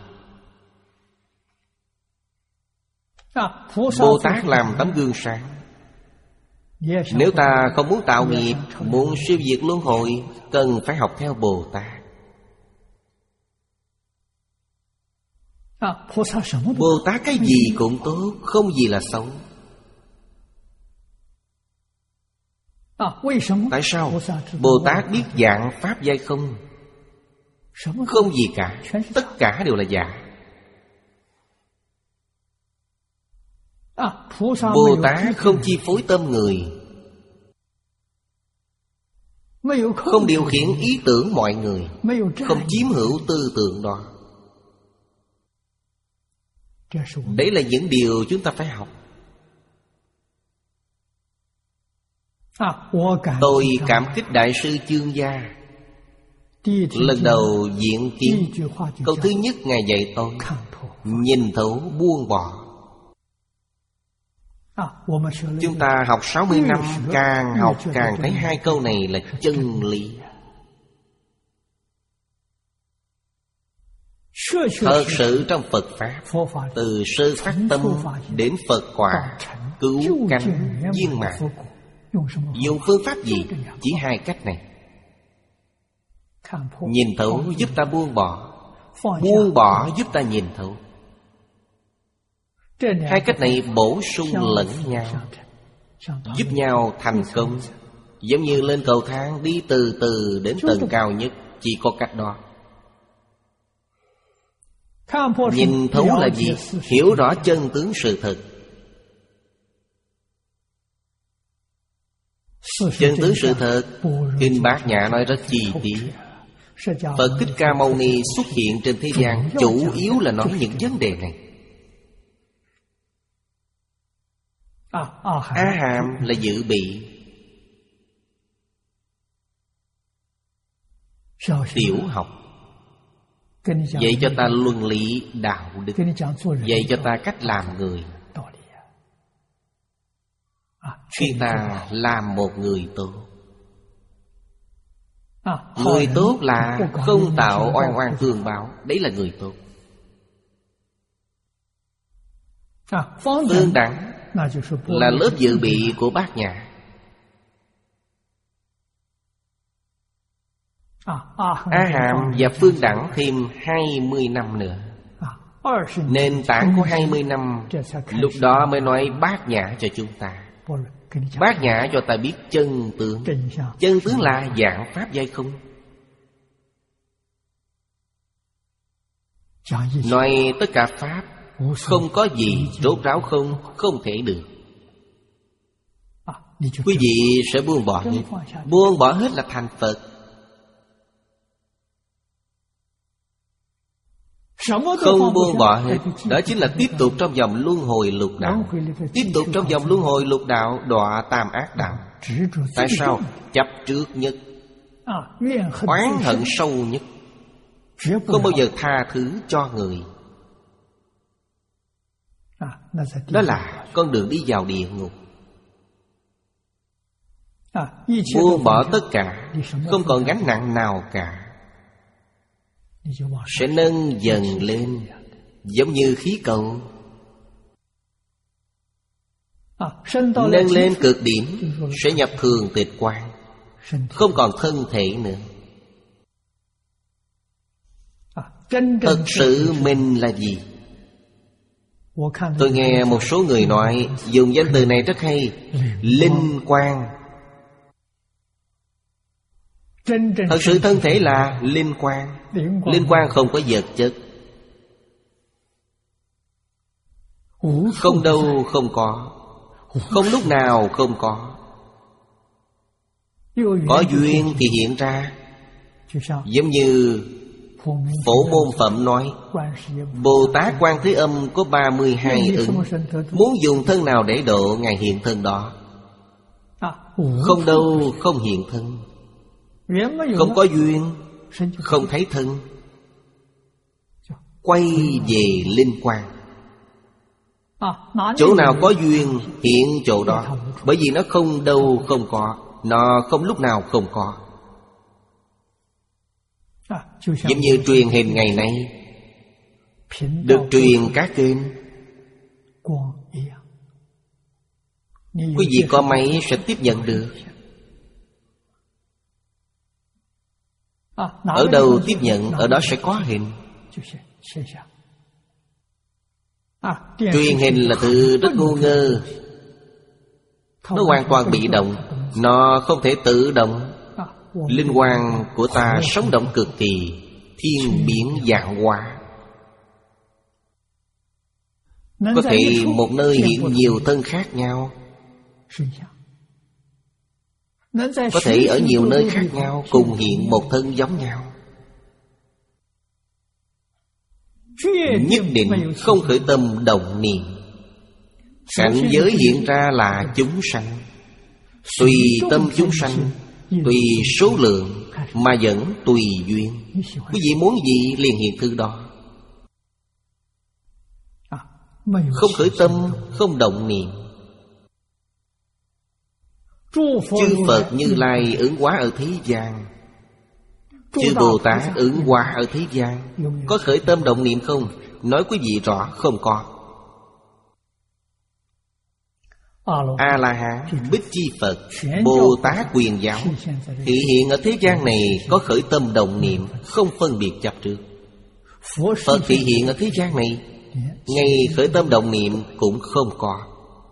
Bồ Tát làm tấm gương sáng. Nếu ta không muốn tạo nghiệp, muốn siêu diệt luân hồi, cần phải học theo Bồ Tát. Bồ Tát cái gì cũng tốt, không gì là xấu. Tại sao? Bồ Tát biết dạng pháp giai không. Không gì cả, tất cả đều là giả. Bồ Tát không chi phối tâm người, không điều khiển ý tưởng mọi người, không chiếm hữu tư tưởng đó. Đấy là những điều chúng ta phải học. Tôi cảm kích Đại sư Chương Gia. Lần đầu diện kiến, câu thứ nhất Ngài dạy tôi: nhìn thấu buông bỏ. Chúng ta học sáu mươi năm, càng học càng thấy hai câu này là chân lý. Thật sự trong Phật Pháp, từ sơ phát tâm đến Phật quả, cứu cánh viên mạng, dùng phương pháp gì? Chỉ hai cách này. Nhìn thấu giúp ta buông bỏ, buông bỏ giúp ta nhìn thấu. Hai cách này bổ sung lẫn nhau, giúp nhau thành công. Giống như lên cầu thang đi từ từ đến tầng cao nhất, chỉ có cách đó. Nhìn thấu là gì? Hiểu rõ chân tướng sự thật. Chân tướng sự thật, Kinh Bát Nhã nói rất chi tiết. Phật Thích Ca Mâu Ni xuất hiện trên thế gian chủ yếu là nói những vấn đề này. A hàm là dự bị. Tiểu học dạy cho ta luân lý đạo đức, dạy cho ta cách làm người, khi ta làm một người tốt. Người tốt là không tạo oan oan thương báo, đấy là người tốt. Phương đẳng là lớp dự bị của Bát Nhã. A hàm và phương đẳng thêm hai mươi năm nữa. Nền tảng của hai mươi năm, lúc đó mới nói Bát Nhã cho chúng ta. Bát Nhã cho ta biết chân tướng. Chân tướng là dạng pháp giai không. Nói tất cả pháp không có gì rốt ráo không, không thể được. Quý vị sẽ buông bỏ hết. Buông bỏ hết là thành Phật. Không buông bỏ hết, đó chính là tiếp tục trong vòng luân hồi lục đạo. Tiếp tục trong vòng luân hồi lục đạo, đọa tam ác đạo. Tại sao? Chấp trước nhất, oán hận sâu nhất, không bao giờ tha thứ cho người. Đó là con đường đi vào địa ngục. Buông bỏ tất cả, không còn gánh nặng nào cả, sẽ nâng dần lên, giống như khí cầu. Nâng lên cực điểm, sẽ nhập thường tịch quan, không còn thân thể nữa. Thật sự mình là gì? Tôi nghe một số người nói, dùng danh từ này rất hay, linh quang. Thật sự thân thể là linh quang. Linh quang không có vật chất, không đâu không có, không lúc nào không có. Có duyên thì hiện ra. Giống như Phổ Môn Phẩm nói, Bồ Tát Quan Thế Âm có ba mươi hai ứng. Muốn dùng thân nào để độ, Ngài hiện thân đó. Không đâu không hiện thân. Không có duyên, không thấy thân. Quay về linh quang. Chỗ nào có duyên hiện chỗ đó. Bởi vì nó không đâu không có, nó không lúc nào không có. Giống như truyền hình ngày nay, được truyền các kênh. Quý vị có máy sẽ tiếp nhận được. Ở đâu tiếp nhận, ở đó sẽ có hình. Truyền hình là từ rất ngu ngơ. Nó hoàn toàn bị động, nó không thể tự động. Linh quang của ta sống động cực kỳ, thiên biến vạn hóa. Có thể một nơi hiện nhiều thân khác nhau, có thể ở nhiều nơi khác nhau cùng hiện một thân giống nhau. Nhất định không khởi tâm động niệm. Cảnh giới hiện ra là chúng sanh. Tùy tâm chúng sanh, tùy số lượng mà vẫn tùy duyên. Quý vị muốn gì liền hiện thứ đó. Không khởi tâm, không động niệm. Chư Phật Như Lai ứng hóa ở thế gian, chư Bồ Tát ứng hóa ở thế gian, có khởi tâm động niệm không? Nói quý vị rõ, không có. A-la-hán, Bích Chi Phật, Bồ Tát Quyền Giáo thị hiện ở thế gian này có khởi tâm động niệm, không phân biệt chấp trước. Phật thị hiện ở thế gian này, ngay khởi tâm động niệm cũng không có.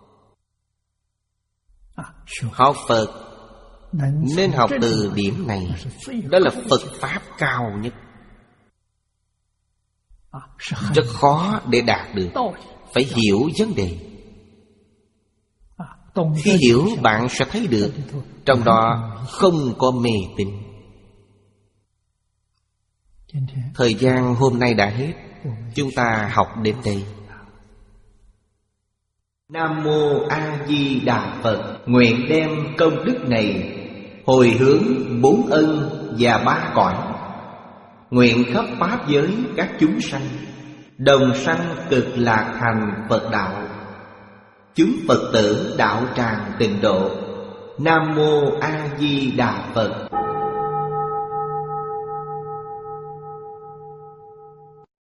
Học Phật nên học từ điểm này. Đó là Phật Pháp cao nhất, rất khó để đạt được. Phải hiểu vấn đề. Khi hiểu bạn sẽ thấy được trong đó không có mê tín. Thời gian hôm nay đã hết, chúng ta học đến đây. Nam Mô A Di Đà Phật. Nguyện đem công đức này hồi hướng bốn ân và ba cõi, nguyện khắp pháp giới các chúng sanh đồng sanh cực lạc thành Phật đạo. Chúng Phật tử đạo tràng tịnh độ. Nam Mô A Di Đà Phật.